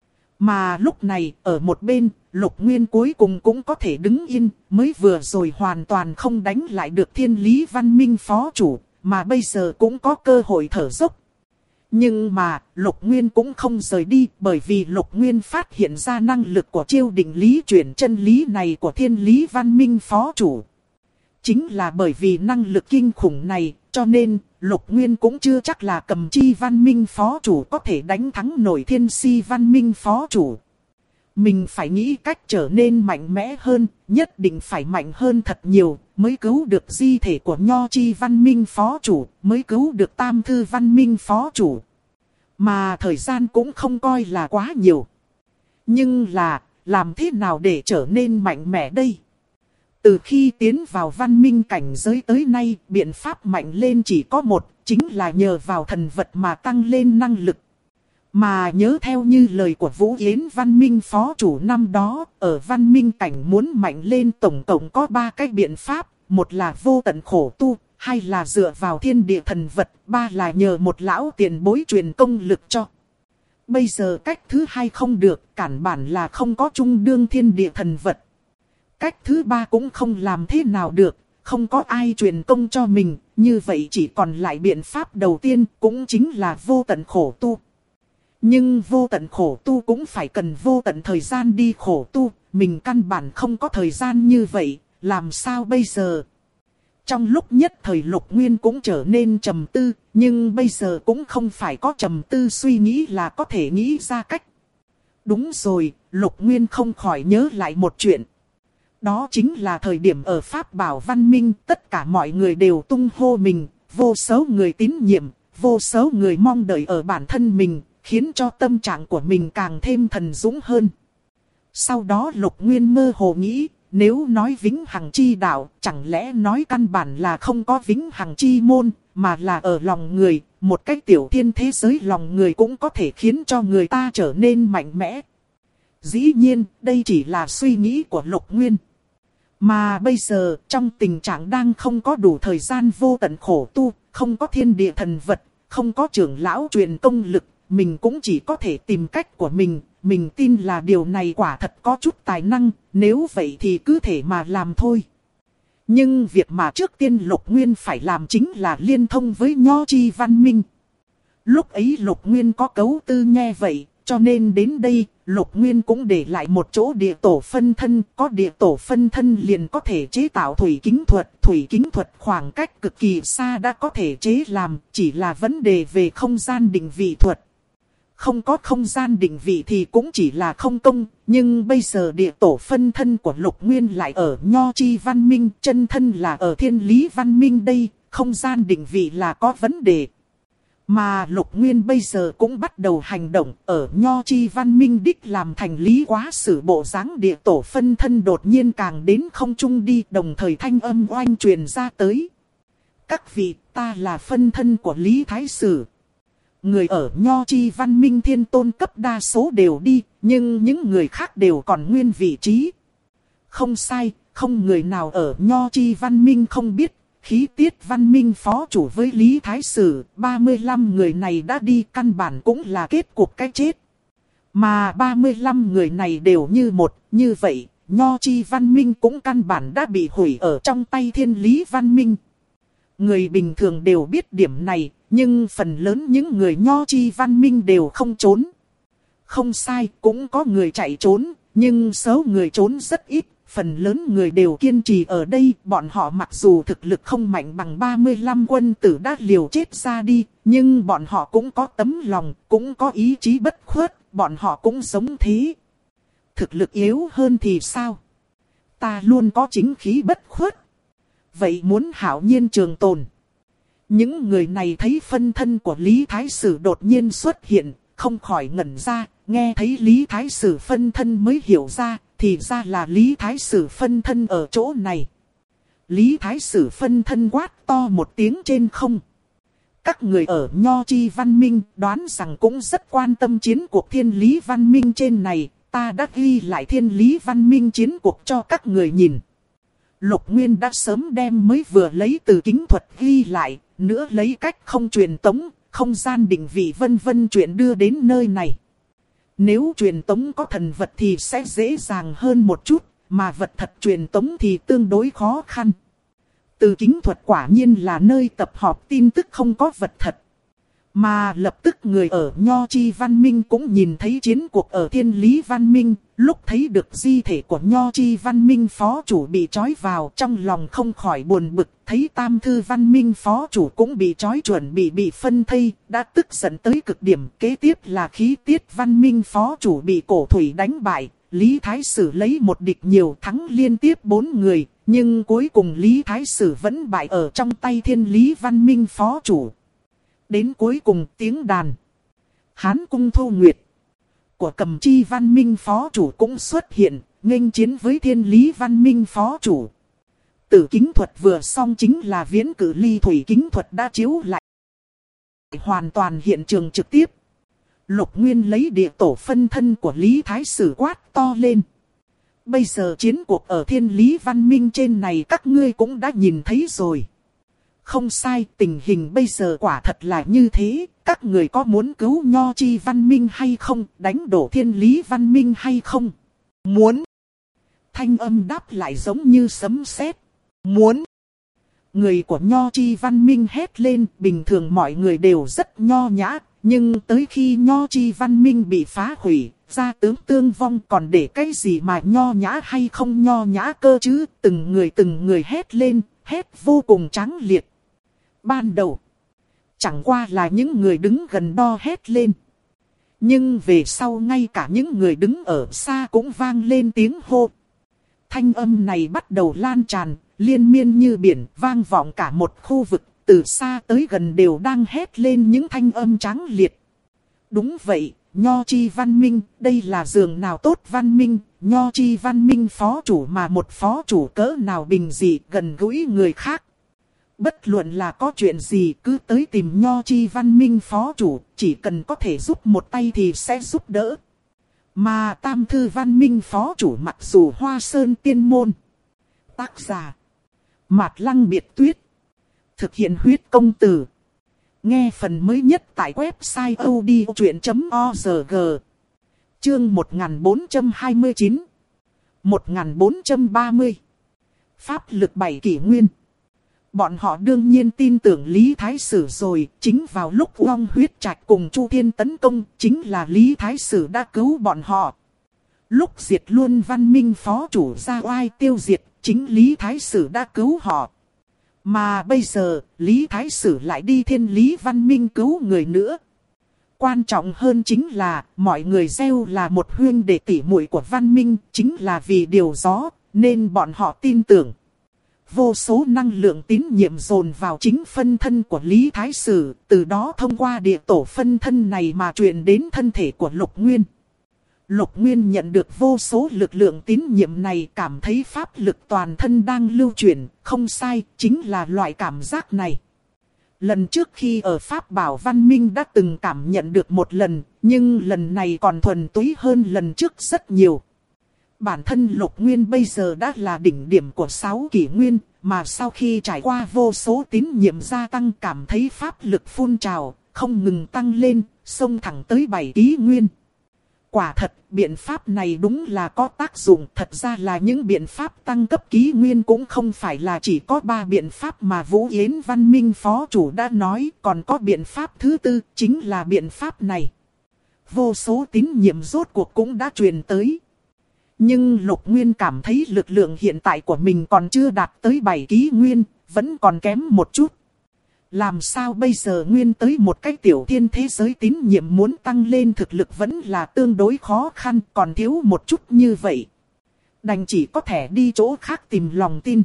Mà lúc này, ở một bên, Lục Nguyên cuối cùng cũng có thể đứng yên, mới vừa rồi hoàn toàn không đánh lại được Thiên Lý Văn Minh phó chủ, mà bây giờ cũng có cơ hội thở dốc. Nhưng mà, Lục Nguyên cũng không rời đi, bởi vì Lục Nguyên phát hiện ra năng lực của chiêu định lý chuyển chân lý này của Thiên Lý Văn Minh phó chủ. Chính là bởi vì năng lực kinh khủng này, cho nên, Lục Nguyên cũng chưa chắc là Cầm Chi Văn Minh phó chủ có thể đánh thắng nổi Thiên Si Văn Minh phó chủ. Mình phải nghĩ cách trở nên mạnh mẽ hơn, nhất định phải mạnh hơn thật nhiều, mới cứu được di thể của Nho Chi Văn Minh phó chủ, mới cứu được Tam Thư Văn Minh phó chủ. Mà thời gian cũng không coi là quá nhiều. Nhưng là, làm thế nào để trở nên mạnh mẽ đây? Từ khi tiến vào văn minh cảnh giới tới nay, biện pháp mạnh lên chỉ có một, chính là nhờ vào thần vật mà tăng lên năng lực. Mà nhớ theo như lời của Vũ Yến văn minh phó chủ năm đó, ở văn minh cảnh muốn mạnh lên tổng cộng có 3 cái biện pháp, một là vô tận khổ tu, hai là dựa vào thiên địa thần vật, ba là nhờ một lão tiền bối truyền công lực cho. Bây giờ cách thứ hai không được, cản bản là không có trung đương thiên địa thần vật. Cách thứ ba cũng không làm thế nào được, không có ai truyền công cho mình, như vậy chỉ còn lại biện pháp đầu tiên cũng chính là vô tận khổ tu. Nhưng vô tận khổ tu cũng phải cần vô tận thời gian đi khổ tu, mình căn bản không có thời gian như vậy, làm sao bây giờ? Trong lúc nhất thời Lục Nguyên cũng trở nên trầm tư, nhưng bây giờ cũng không phải có trầm tư suy nghĩ là có thể nghĩ ra cách. Đúng rồi, Lục Nguyên không khỏi nhớ lại một chuyện. Đó chính là thời điểm ở Pháp Bảo Văn Minh, tất cả mọi người đều tung hô mình, vô số người tín nhiệm, vô số người mong đợi ở bản thân mình, khiến cho tâm trạng của mình càng thêm thần dũng hơn. Sau đó Lục Nguyên mơ hồ nghĩ, nếu nói vĩnh hằng chi đạo, chẳng lẽ nói căn bản là không có vĩnh hằng chi môn, mà là ở lòng người, một cách tiểu thiên thế giới lòng người cũng có thể khiến cho người ta trở nên mạnh mẽ. Dĩ nhiên, đây chỉ là suy nghĩ của Lục Nguyên. Mà bây giờ, trong tình trạng đang không có đủ thời gian vô tận khổ tu, không có thiên địa thần vật, không có trưởng lão truyền công lực, mình cũng chỉ có thể tìm cách của mình tin là điều này quả thật có chút tài năng, nếu vậy thì cứ thể mà làm thôi. Nhưng việc mà trước tiên Lục Nguyên phải làm chính là liên thông với Nho Chi Văn Minh. Lúc ấy Lục Nguyên có cấu tư nghe vậy, cho nên đến đây, Lục Nguyên cũng để lại một chỗ địa tổ phân thân, có địa tổ phân thân liền có thể chế tạo thủy kính thuật khoảng cách cực kỳ xa đã có thể chế làm, chỉ là vấn đề về không gian định vị thuật. Không có không gian định vị thì cũng chỉ là không công, nhưng bây giờ địa tổ phân thân của Lục Nguyên lại ở Nho Chi Văn Minh, chân thân là ở Thiên Lý Văn Minh đây, không gian định vị là có vấn đề. Mà Lục Nguyên bây giờ cũng bắt đầu hành động ở Nho Chi Văn Minh đích làm thành Lý Quá Sử bộ dáng địa tổ phân thân đột nhiên càng đến không trung đi, đồng thời thanh âm oanh truyền ra tới. Các vị, ta là phân thân của Lý Thái Sử. Người ở Nho Chi Văn Minh Thiên Tôn cấp đa số đều đi, nhưng những người khác đều còn nguyên vị trí. Không sai, không người nào ở Nho Chi Văn Minh không biết. Khí Tiết Văn Minh phó chủ với Lý Thái Sử, 35 người này đã đi, căn bản cũng là kết cục cái chết. Mà 35 người này đều như một, như vậy, Nho Chi Văn Minh cũng căn bản đã bị hủy ở trong tay Thiên Lý Văn Minh. Người bình thường đều biết điểm này, nhưng phần lớn những người Nho Chi Văn Minh đều không trốn. Không sai, cũng có người chạy trốn, nhưng số người trốn rất ít. Phần lớn người đều kiên trì ở đây, bọn họ mặc dù thực lực không mạnh bằng 35 quân tử đã liều chết ra đi, nhưng bọn họ cũng có tấm lòng, cũng có ý chí bất khuất, bọn họ cũng giống thế. Thực lực yếu hơn thì sao? Ta luôn có chính khí bất khuất. Vậy muốn hảo nhiên trường tồn. Những người này thấy phân thân của Lý Thái Sử đột nhiên xuất hiện, không khỏi ngẩn ra, nghe thấy Lý Thái Sử phân thân mới hiểu ra. Thì ra là Lý Thái Sử phân thân ở chỗ này. Lý Thái Sử phân thân quát to một tiếng trên không. Các người ở Nho Chi Văn Minh đoán rằng cũng rất quan tâm chiến cuộc Thiên Lý Văn Minh trên này. Ta đã ghi lại Thiên Lý Văn Minh chiến cuộc cho các người nhìn. Lục Nguyên đã sớm đem mới vừa lấy từ kính thuật ghi lại, nữa lấy cách không truyền tống, không gian định vị vân vân chuyện đưa đến nơi này. Nếu truyền tống có thần vật thì sẽ dễ dàng hơn một chút, mà vật thật truyền tống thì tương đối khó khăn. Từ kính thuật quả nhiên là nơi tập hợp tin tức không có vật thật. Mà lập tức người ở Nho Chi Văn Minh cũng nhìn thấy chiến cuộc ở Thiên Lý Văn Minh, lúc thấy được di thể của Nho Chi Văn Minh phó chủ bị trói vào, trong lòng không khỏi buồn bực, thấy Tam Thư Văn Minh phó chủ cũng bị trói chuẩn bị phân thây, đã tức giận tới cực điểm. Kế tiếp là Khí Tiết Văn Minh phó chủ bị Cổ Thủy đánh bại, Lý Thái Sử lấy một địch nhiều, thắng liên tiếp 4 người, nhưng cuối cùng Lý Thái Sử vẫn bại ở trong tay Thiên Lý Văn Minh phó chủ. Đến cuối cùng tiếng đàn Hán Cung Thu Nguyệt của Cầm Chi Văn Minh phó chủ cũng xuất hiện, nghênh chiến với Thiên Lý Văn Minh phó chủ. Tử kính thuật vừa xong chính là viễn cử ly thủy kính thuật đã chiếu lại hoàn toàn hiện trường trực tiếp. Lục Nguyên lấy địa tổ phân thân của Lý Thái Sử quát to lên. Bây giờ chiến cuộc ở Thiên Lý Văn Minh trên này các ngươi cũng đã nhìn thấy rồi. Không sai, tình hình bây giờ quả thật là như thế. Các người có muốn cứu Nho Chi Văn Minh hay không? Đánh đổ Thiên Lý Văn Minh hay không? Muốn. Thanh âm đáp lại giống như sấm sét. Muốn. Người của Nho Chi Văn Minh hét lên. Bình thường mọi người đều rất nho nhã. Nhưng tới khi Nho Chi Văn Minh bị phá hủy, gia tướng tương vong, còn để cái gì mà nho nhã hay không nho nhã cơ chứ? Từng người hét lên, hét vô cùng tráng liệt. Ban đầu, chẳng qua là những người đứng gần đó hét lên. Nhưng về sau ngay cả những người đứng ở xa cũng vang lên tiếng hô. Thanh âm này bắt đầu lan tràn, liên miên như biển, vang vọng cả một khu vực. Từ xa tới gần đều đang hét lên những thanh âm tráng liệt. Đúng vậy, Nho Chi Văn Minh, đây là giường nào tốt văn minh. Nho Chi Văn Minh phó chủ mà một phó chủ cỡ nào bình dị gần gũi người khác. Bất luận là có chuyện gì cứ tới tìm Nho Chi Văn Minh phó chủ, chỉ cần có thể giúp một tay thì sẽ giúp đỡ. Mà Tam Thư Văn Minh phó chủ mặc dù Hoa Sơn tiên môn. Tác giả Mạt Lăng Biệt Tuyết. Thực hiện huyết công từ. Nghe phần mới nhất tại website odchuyện.org. Chương 1429 1430 Pháp lực 7 kỷ nguyên. Bọn họ đương nhiên tin tưởng Lý Thái Sử rồi. Chính vào lúc Long Huyết Trạch cùng Chu Thiên tấn công, chính là Lý Thái Sử đã cứu bọn họ. Lúc diệt luôn Văn Minh phó chủ ra oai tiêu diệt, chính Lý Thái Sử đã cứu họ. Mà bây giờ, Lý Thái Sử lại đi Thiên Lý Văn Minh cứu người nữa. Quan trọng hơn chính là, mọi người gieo là một huynh đệ tỷ muội của Văn Minh, chính là vì điều đó, nên bọn họ tin tưởng. Vô số năng lượng tín nhiệm dồn vào chính phân thân của Lý Thái Sử, từ đó thông qua địa tổ phân thân này mà truyền đến thân thể của Lục Nguyên. Lục Nguyên nhận được vô số lực lượng tín nhiệm này, cảm thấy pháp lực toàn thân đang lưu chuyển, không sai, chính là loại cảm giác này. Lần trước khi ở Pháp Bảo Văn Minh đã từng cảm nhận được một lần, nhưng lần này còn thuần túy hơn lần trước rất nhiều. Bản thân Lục Nguyên bây giờ đã là đỉnh điểm của 6 kỷ nguyên, mà sau khi trải qua vô số tín nhiệm gia tăng cảm thấy pháp lực phun trào, không ngừng tăng lên, xông thẳng tới 7 kỷ nguyên. Quả thật, biện pháp này đúng là có tác dụng. Thật ra là những biện pháp tăng cấp kỷ nguyên cũng không phải là chỉ có 3 biện pháp mà Vũ Yến Văn Minh phó chủ đã nói. Còn có biện pháp thứ tư, chính là biện pháp này. Vô số tín nhiệm rốt cuộc cũng đã truyền tới. Nhưng Lục Nguyên cảm thấy lực lượng hiện tại của mình còn chưa đạt tới 7 kỷ nguyên, vẫn còn kém một chút. Làm sao bây giờ Nguyên tới một cái tiểu thiên thế giới tín nhiệm muốn tăng lên thực lực vẫn là tương đối khó khăn, còn thiếu một chút như vậy. Đành chỉ có thể đi chỗ khác tìm lòng tin.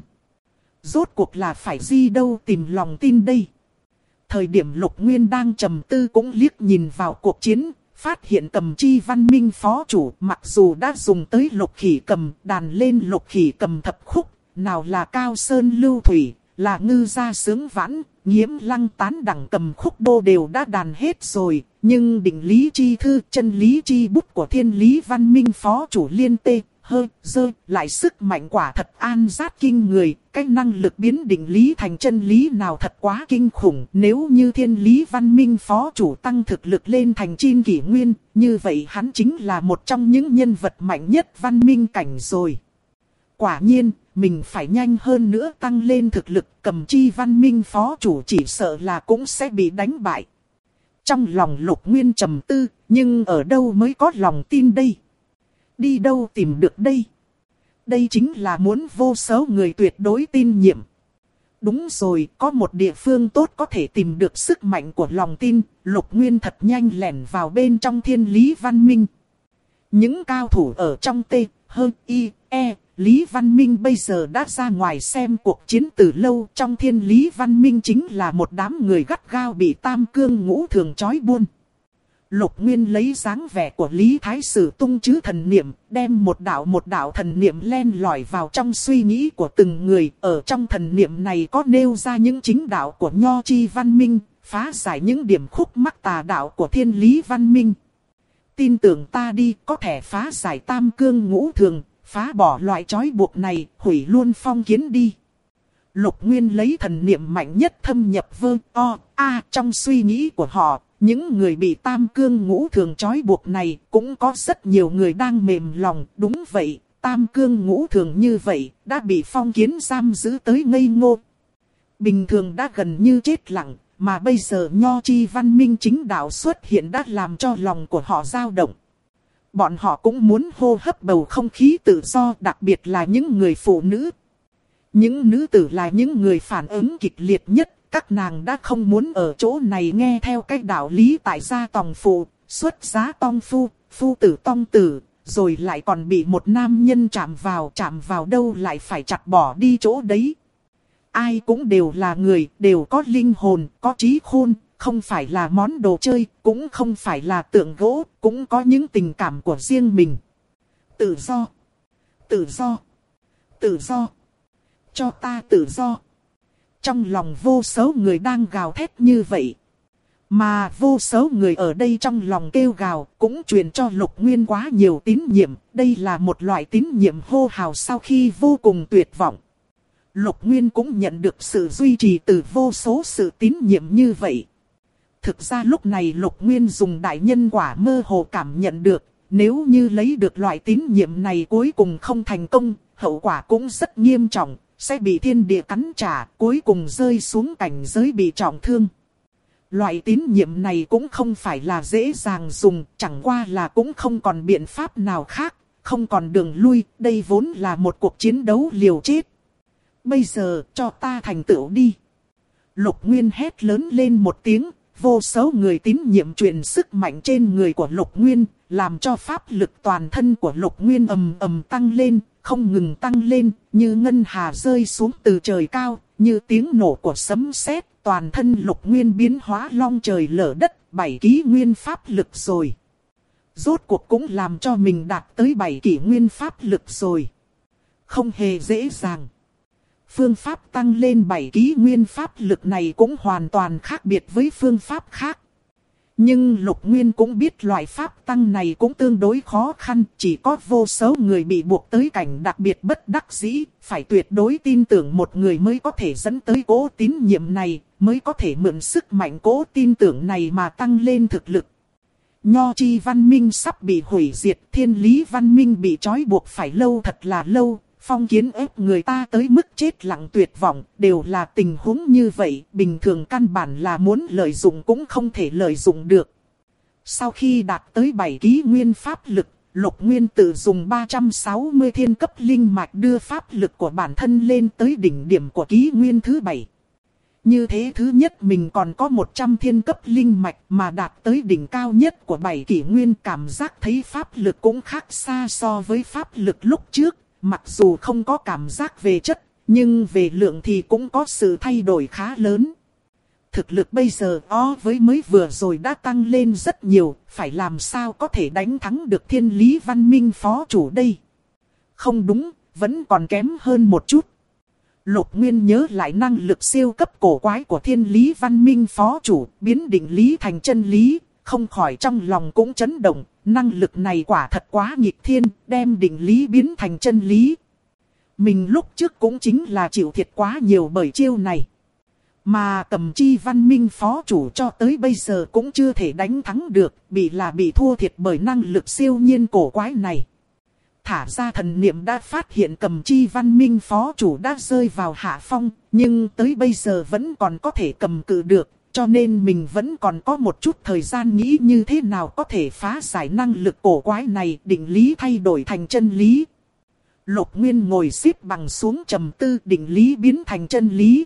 Rốt cuộc là phải đi đâu tìm lòng tin đây? Thời điểm Lục Nguyên đang trầm tư cũng liếc nhìn vào cuộc chiến, phát hiện Cầm Chi Văn Minh phó chủ mặc dù đã dùng tới lục khỉ cầm, đàn lên lục khỉ cầm thập khúc, nào là Cao Sơn Lưu Thủy, là Ngư Gia Sướng Vãn, Nghiễm Lăng Tán đẳng cầm khúc đô đều đã đàn hết rồi, nhưng định lý chi thư, chân lý chi bút của Thiên Lý Văn Minh phó chủ liên tê, hơ, dơ, lại sức mạnh quả thật an giác kinh người, cái năng lực biến định lý thành chân lý nào thật quá kinh khủng. Nếu như Thiên Lý Văn Minh phó chủ tăng thực lực lên thành 9 kỷ nguyên, như vậy hắn chính là một trong những nhân vật mạnh nhất văn minh cảnh rồi. Quả nhiên, mình phải nhanh hơn nữa tăng lên thực lực, Cầm Chi Văn Minh phó chủ chỉ sợ là cũng sẽ bị đánh bại. Trong lòng Lục Nguyên trầm tư, nhưng ở đâu mới có lòng tin đây? Đi đâu tìm được đây? Đây chính là muốn vô số người tuyệt đối tin nhiệm. Đúng rồi, có một địa phương tốt có thể tìm được sức mạnh của lòng tin. Lục Nguyên thật nhanh lẻn vào bên trong Thiên Lý Văn Minh. Những cao thủ ở trong T, H, I, E, Lý Văn Minh bây giờ đã ra ngoài xem cuộc chiến từ lâu. Trong Thiên Lý Văn Minh chính là một đám người gắt gao bị tam cương ngũ thường trói buôn. Lục Nguyên lấy dáng vẻ của Lý Thái Sử tung chứ thần niệm, đem một đạo thần niệm len lỏi vào trong suy nghĩ của từng người. Ở trong thần niệm này có nêu ra những chính đạo của Nho Chi Văn Minh, phá giải những điểm khúc mắc tà đạo của Thiên Lý Văn Minh. Tin tưởng ta đi, có thể phá giải tam cương ngũ thường, phá bỏ loại trói buộc này, hủy luôn phong kiến đi. Lục Nguyên lấy thần niệm mạnh nhất thâm nhập trong suy nghĩ của họ. Những người bị tam cương ngũ thường trói buộc này cũng có rất nhiều người đang mềm lòng. Đúng vậy, tam cương ngũ thường như vậy đã bị phong kiến giam giữ tới ngây ngô. Bình thường đã gần như chết lặng, mà bây giờ Nho Chi Văn Minh chính đạo xuất hiện đã làm cho lòng của họ dao động. Bọn họ cũng muốn hô hấp bầu không khí tự do, đặc biệt là những người phụ nữ. Những nữ tử là những người phản ứng kịch liệt nhất. Các nàng đã không muốn ở chỗ này nghe theo cái đạo lý tại gia tòng phụ, xuất giá tong phu, phu tử tong tử, rồi lại còn bị một nam nhân chạm vào đâu lại phải chặt bỏ đi chỗ đấy. Ai cũng đều là người, đều có linh hồn, có trí khôn, không phải là món đồ chơi, cũng không phải là tượng gỗ, cũng có những tình cảm của riêng mình. Tự do, tự do, tự do, cho ta tự do. Trong lòng vô số người đang gào thét như vậy. Mà vô số người ở đây trong lòng kêu gào cũng truyền cho Lục Nguyên quá nhiều tín nhiệm. Đây là một loại tín nhiệm hô hào sau khi vô cùng tuyệt vọng. Lục Nguyên cũng nhận được sự duy trì từ vô số sự tín nhiệm như vậy. Thực ra lúc này Lục Nguyên dùng đại nhân quả mơ hồ cảm nhận được. Nếu như lấy được loại tín nhiệm này cuối cùng không thành công, hậu quả cũng rất nghiêm trọng. Sẽ bị thiên địa cắn trả, cuối cùng rơi xuống cảnh giới bị trọng thương. Loại tín nhiệm này cũng không phải là dễ dàng dùng, chẳng qua là cũng không còn biện pháp nào khác, không còn đường lui, đây vốn là một cuộc chiến đấu liều chết. Bây giờ cho ta thành tựu đi. Lục Nguyên hét lớn lên một tiếng, vô số người tín nhiệm truyền sức mạnh trên người của Lục Nguyên, làm cho pháp lực toàn thân của Lục Nguyên ầm ầm tăng lên. Không ngừng tăng lên, như ngân hà rơi xuống từ trời cao, như tiếng nổ của sấm sét, toàn thân Lục Nguyên biến hóa long trời lở đất, 7 kỷ nguyên pháp lực rồi. Rốt cuộc cũng làm cho mình đạt tới 7 kỷ nguyên pháp lực rồi. Không hề dễ dàng. Phương pháp tăng lên 7 kỷ nguyên pháp lực này cũng hoàn toàn khác biệt với phương pháp khác. Nhưng Lục Nguyên cũng biết loại pháp tăng này cũng tương đối khó khăn, chỉ có vô số người bị buộc tới cảnh đặc biệt bất đắc dĩ, phải tuyệt đối tin tưởng một người mới có thể dẫn tới cỗ tín nhiệm này, mới có thể mượn sức mạnh cỗ tin tưởng này mà tăng lên thực lực. Nho Chi Văn Minh sắp bị hủy diệt, Thiên Lý Văn Minh bị trói buộc phải lâu thật là lâu. Phong kiến ép người ta tới mức chết lặng tuyệt vọng, đều là tình huống như vậy, bình thường căn bản là muốn lợi dụng cũng không thể lợi dụng được. Sau khi đạt tới 7 kỷ nguyên pháp lực, Lục Nguyên tự dùng 360 thiên cấp linh mạch đưa pháp lực của bản thân lên tới đỉnh điểm của kỷ nguyên thứ 7. Như thế thứ nhất mình còn có 100 thiên cấp linh mạch mà đạt tới đỉnh cao nhất của 7 kỷ nguyên, cảm giác thấy pháp lực cũng khác xa so với pháp lực lúc trước. Mặc dù không có cảm giác về chất, nhưng về lượng thì cũng có sự thay đổi khá lớn. Thực lực bây giờ với mới vừa rồi đã tăng lên rất nhiều, phải làm sao có thể đánh thắng được Thiên Lý Văn Minh phó chủ đây? Không đúng, vẫn còn kém hơn một chút. Lục Nguyên nhớ lại năng lực siêu cấp cổ quái của Thiên Lý Văn Minh phó chủ, biến định lý thành chân lý, không khỏi trong lòng cũng chấn động. Năng lực này quả thật quá nghịch thiên, đem định lý biến thành chân lý. Mình lúc trước cũng chính là chịu thiệt quá nhiều bởi chiêu này. Mà Cầm Chi Văn Minh phó chủ cho tới bây giờ cũng chưa thể đánh thắng được, bị thua thiệt bởi năng lực siêu nhiên cổ quái này. Thả ra thần niệm đã phát hiện Cầm Chi Văn Minh phó chủ đã rơi vào hạ phong, nhưng tới bây giờ vẫn còn có thể cầm cự được. cho nên mình vẫn còn có một chút thời gian nghĩ như thế nào có thể phá giải năng lực cổ quái này, định lý thay đổi thành chân lý. Lục Nguyên ngồi xếp bằng xuống trầm tư, định lý biến thành chân lý.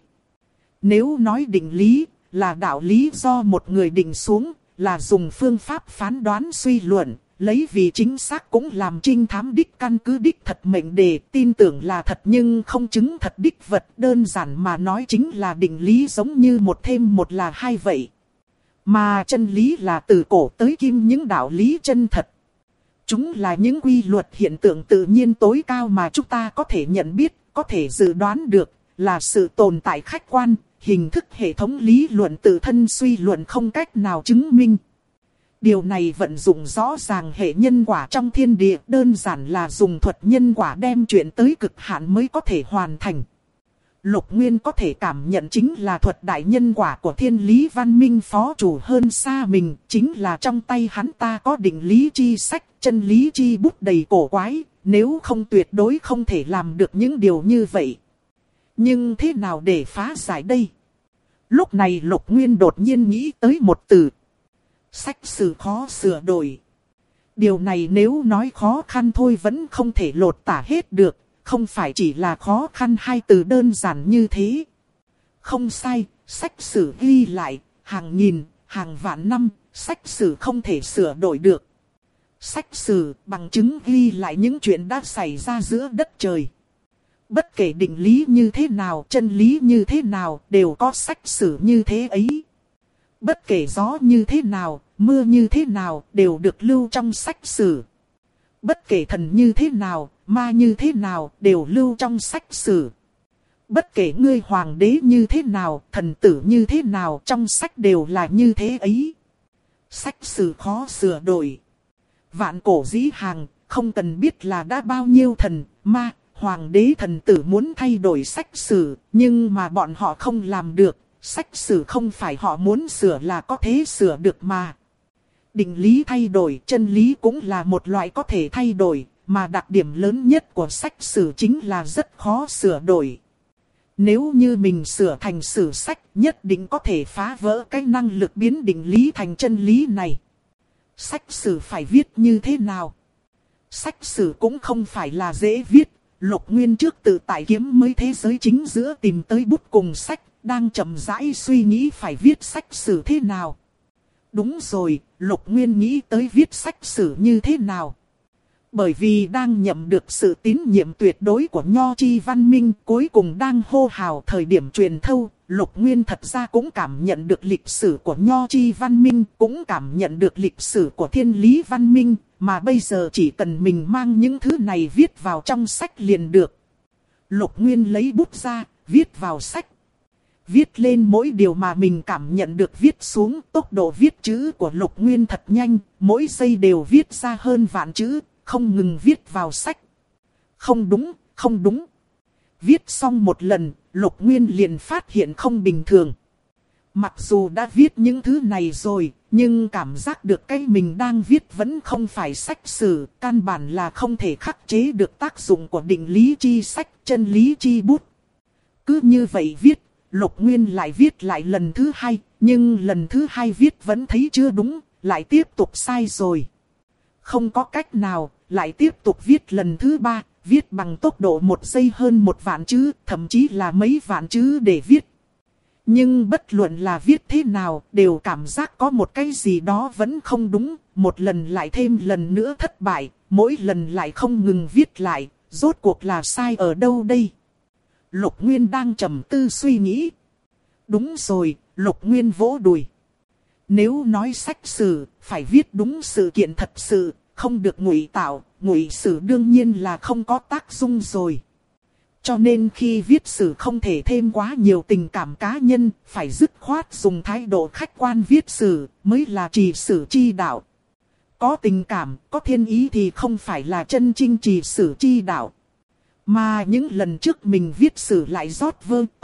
Nếu nói định lý là đạo lý do một người định xuống, là dùng phương pháp phán đoán suy luận, lấy vì chính xác cũng làm trinh thám đích căn cứ đích thật mệnh đề, tin tưởng là thật nhưng không chứng thật đích vật, đơn giản mà nói chính là định lý giống như một thêm một là hai vậy. Mà chân lý là từ cổ tới kim những đạo lý chân thật. Chúng là những quy luật hiện tượng tự nhiên tối cao mà chúng ta có thể nhận biết, có thể dự đoán được, là sự tồn tại khách quan, hình thức hệ thống lý luận tự thân suy luận không cách nào chứng minh. Điều này vận dụng rõ ràng hệ nhân quả trong thiên địa, đơn giản là dùng thuật nhân quả đem chuyện tới cực hạn mới có thể hoàn thành. Lục Nguyên có thể cảm nhận chính là thuật đại nhân quả của thiên lý văn minh phó chủ hơn xa mình, chính là trong tay hắn ta có định lý chi sách, chân lý chi bút đầy cổ quái, nếu không tuyệt đối không thể làm được những điều như vậy. Nhưng thế nào để phá giải đây? Lúc này Lục Nguyên đột nhiên nghĩ tới một từ. Sách sử khó sửa đổi. Điều này nếu nói khó khăn thôi vẫn không thể lột tả hết được, không phải chỉ là khó khăn hai từ đơn giản như thế. Không sai, sách sử ghi lại, hàng nghìn, hàng vạn năm, sách sử không thể sửa đổi được. Sách sử bằng chứng ghi lại những chuyện đã xảy ra giữa đất trời. Bất kể định lý như thế nào, chân lý như thế nào, đều có sách sử như thế ấy. Bất kể gió như thế nào, mưa như thế nào, đều được lưu trong sách sử. Bất kể thần như thế nào, ma như thế nào, đều lưu trong sách sử. Bất kể ngươi hoàng đế như thế nào, thần tử như thế nào, trong sách đều là như thế ấy. Sách sử khó sửa đổi. Vạn cổ dĩ hàng, không cần biết là đã bao nhiêu thần, ma, hoàng đế thần tử muốn thay đổi sách sử, nhưng mà bọn họ không làm được. Sách sử không phải họ muốn sửa là có thể sửa được mà. Định lý thay đổi, chân lý cũng là một loại có thể thay đổi, mà đặc điểm lớn nhất của sách sử chính là rất khó sửa đổi. Nếu như mình sửa thành sử sách, nhất định có thể phá vỡ cái năng lực biến định lý thành chân lý này. Sách sử phải viết như thế nào? Sách sử cũng không phải là dễ viết. Lục Nguyên trước tự tại kiếm mới thế giới chính giữa tìm tới bút cùng sách, đang chậm rãi suy nghĩ phải viết sách sử thế nào. Đúng rồi, Lục Nguyên nghĩ tới viết sách sử như thế nào. Bởi vì đang nhận được sự tín nhiệm tuyệt đối của Nho Chi Văn Minh, cuối cùng đang hô hào thời điểm truyền thâu, Lục Nguyên thật ra cũng cảm nhận được lịch sử của Nho Chi Văn Minh, cũng cảm nhận được lịch sử của Thiên Lý Văn Minh, mà bây giờ chỉ cần mình mang những thứ này viết vào trong sách liền được. Lục Nguyên lấy bút ra, viết vào sách. Viết lên mỗi điều mà mình cảm nhận được viết xuống, tốc độ viết chữ của Lục Nguyên thật nhanh, mỗi giây đều viết ra hơn vạn chữ, không ngừng viết vào sách. Không đúng, không đúng. Viết xong một lần, Lục Nguyên liền phát hiện không bình thường. Mặc dù đã viết những thứ này rồi, nhưng cảm giác được cái mình đang viết vẫn không phải sách sử, căn bản là không thể khắc chế được tác dụng của định lý chi sách, chân lý chi bút. Cứ như vậy viết, Lục Nguyên lại viết lại lần thứ hai, nhưng lần thứ hai viết vẫn thấy chưa đúng, lại tiếp tục sai rồi. Không có cách nào, lại tiếp tục viết lần thứ ba, viết bằng tốc độ một giây hơn một vạn chữ, thậm chí là mấy vạn chữ để viết. Nhưng bất luận là viết thế nào, đều cảm giác có một cái gì đó vẫn không đúng, một lần lại thêm lần nữa thất bại, mỗi lần lại không ngừng viết lại, rốt cuộc là sai ở đâu đây? Lục Nguyên đang trầm tư suy nghĩ. Đúng rồi, Lục Nguyên vỗ đùi. Nếu nói sách sử, phải viết đúng sự kiện thật sự, không được ngụy tạo, ngụy sử đương nhiên là không có tác dụng rồi. Cho nên khi viết sử không thể thêm quá nhiều tình cảm cá nhân, phải dứt khoát dùng thái độ khách quan viết sử, mới là trì sử chi đạo. Có tình cảm, có thiên ý thì không phải là chân chính trì sử chi đạo. Mà những lần trước mình viết sử lại rót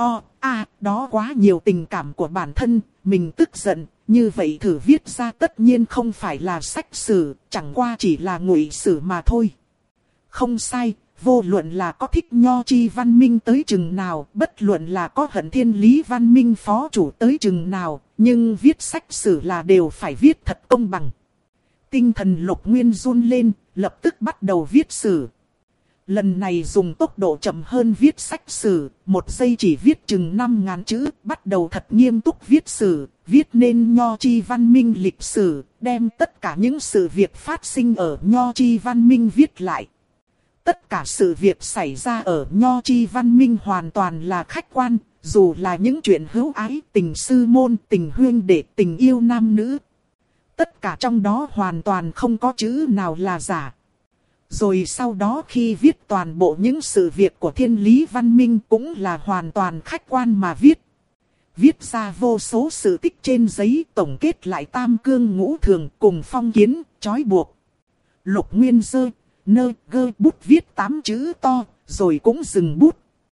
đó quá nhiều tình cảm của bản thân, mình tức giận, như vậy thử viết ra tất nhiên không phải là sách sử, chẳng qua chỉ là ngụy sử mà thôi. Không sai, Vô luận là có thích Nho Chi văn minh tới chừng nào, bất luận là có hận Thiên Lý văn minh phó chủ tới chừng nào, nhưng viết sách sử là đều phải viết thật công bằng. Tinh thần Lục Nguyên run lên, lập tức bắt đầu viết sử. Lần này dùng tốc độ chậm hơn viết sách sử, 1 giây chỉ viết chừng 5.000 chữ, bắt đầu thật nghiêm túc viết sử, viết nên Nho Chi văn minh lịch sử, đem tất cả những sự việc phát sinh ở Nho Chi văn minh viết lại. Tất cả sự việc xảy ra ở Nho Chi văn minh hoàn toàn là khách quan, dù là những chuyện hữu ái, tình sư môn, tình huynh đệ, tình yêu nam nữ. Tất cả trong đó hoàn toàn không có chữ nào là giả. Rồi sau đó khi viết toàn bộ những sự việc của Thiên Lý văn minh cũng là hoàn toàn khách quan mà viết. Viết ra vô số sự tích trên giấy, tổng kết lại tam cương ngũ thường cùng phong kiến, trói buộc. Lục Nguyên giơ, nơ, gơ bút viết 8 chữ to, rồi cũng dừng bút.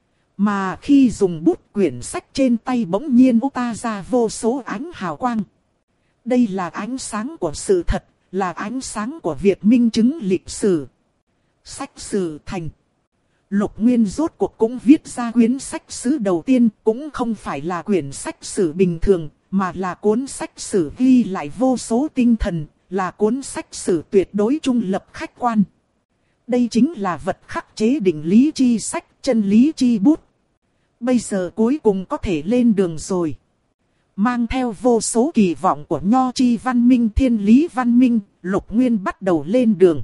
Mà khi dùng bút, quyển sách trên tay bỗng nhiên ta ra vô số ánh hào quang. Đây là ánh sáng của sự thật, là ánh sáng của việc minh chứng lịch sử. Sách sử thành. Lục Nguyên rốt cuộc cũng viết ra quyển sách sử đầu tiên, cũng không phải là quyển sách sử bình thường, mà là cuốn sách sử ghi lại vô số tinh thần, là cuốn sách sử tuyệt đối trung lập khách quan. Đây chính là vật khắc chế định lý chi sách, chân lý chi bút. Bây giờ cuối cùng có thể lên đường rồi. Mang theo vô số kỳ vọng của Nho Chi văn minh, Thiên Lý văn minh, Lục Nguyên bắt đầu lên đường.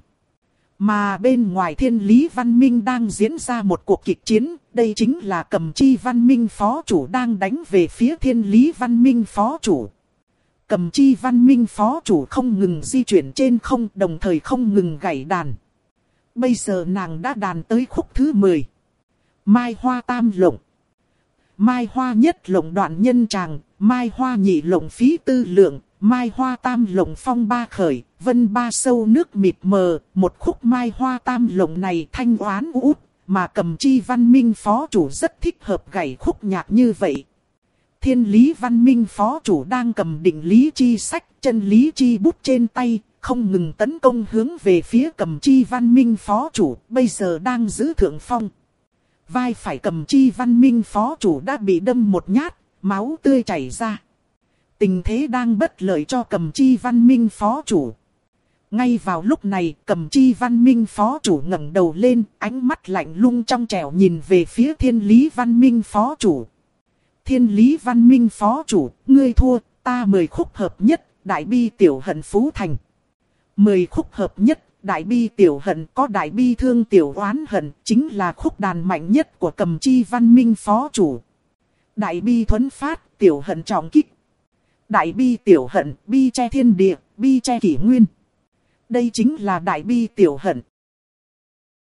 Mà bên ngoài Thiên Lý văn minh đang diễn ra một cuộc kịch chiến, đây chính là Cầm Chi văn minh phó chủ đang đánh về phía Thiên Lý văn minh phó chủ. Cầm Chi văn minh phó chủ không ngừng di chuyển trên không, đồng thời không ngừng gảy đàn. Bây giờ nàng đã đàn tới khúc thứ 10. Mai hoa tam lộng. Mai hoa nhất lộng đoạn nhân tràng, mai hoa nhị lộng phí tư lượng, mai hoa tam lộng phong ba khởi, vân ba sâu nước mịt mờ. Một khúc mai hoa tam lộng này thanh oán út, mà Cầm Chi văn minh phó chủ rất thích hợp gảy khúc nhạc như vậy. Thiên Lý văn minh phó chủ đang cầm định lý chi sách, chân lý chi bút trên tay, không ngừng tấn công hướng về phía Cầm Chi văn minh phó chủ, bây giờ đang giữ thượng phong. Vai phải Cầm Chi văn minh phó chủ đã bị đâm một nhát, máu tươi chảy ra. Tình thế đang bất lợi cho Cầm Chi văn minh phó chủ. Ngay vào lúc này, Cầm Chi văn minh phó chủ ngẩng đầu lên, ánh mắt lạnh lùng trong trẻo nhìn về phía Thiên Lý văn minh phó chủ. Thiên Lý văn minh phó chủ, ngươi thua, ta 10 khúc hợp nhất, đại bi tiểu hận phú thành. 10 khúc hợp nhất, đại bi tiểu hận, có đại bi thương tiểu oán hận, chính là khúc đàn mạnh nhất của Cầm Chi văn minh phó chủ. Đại bi thuấn phát, tiểu hận trọng kích. Đại bi tiểu hận, bi che thiên địa, bi che kỷ nguyên. Đây chính là đại bi tiểu hận.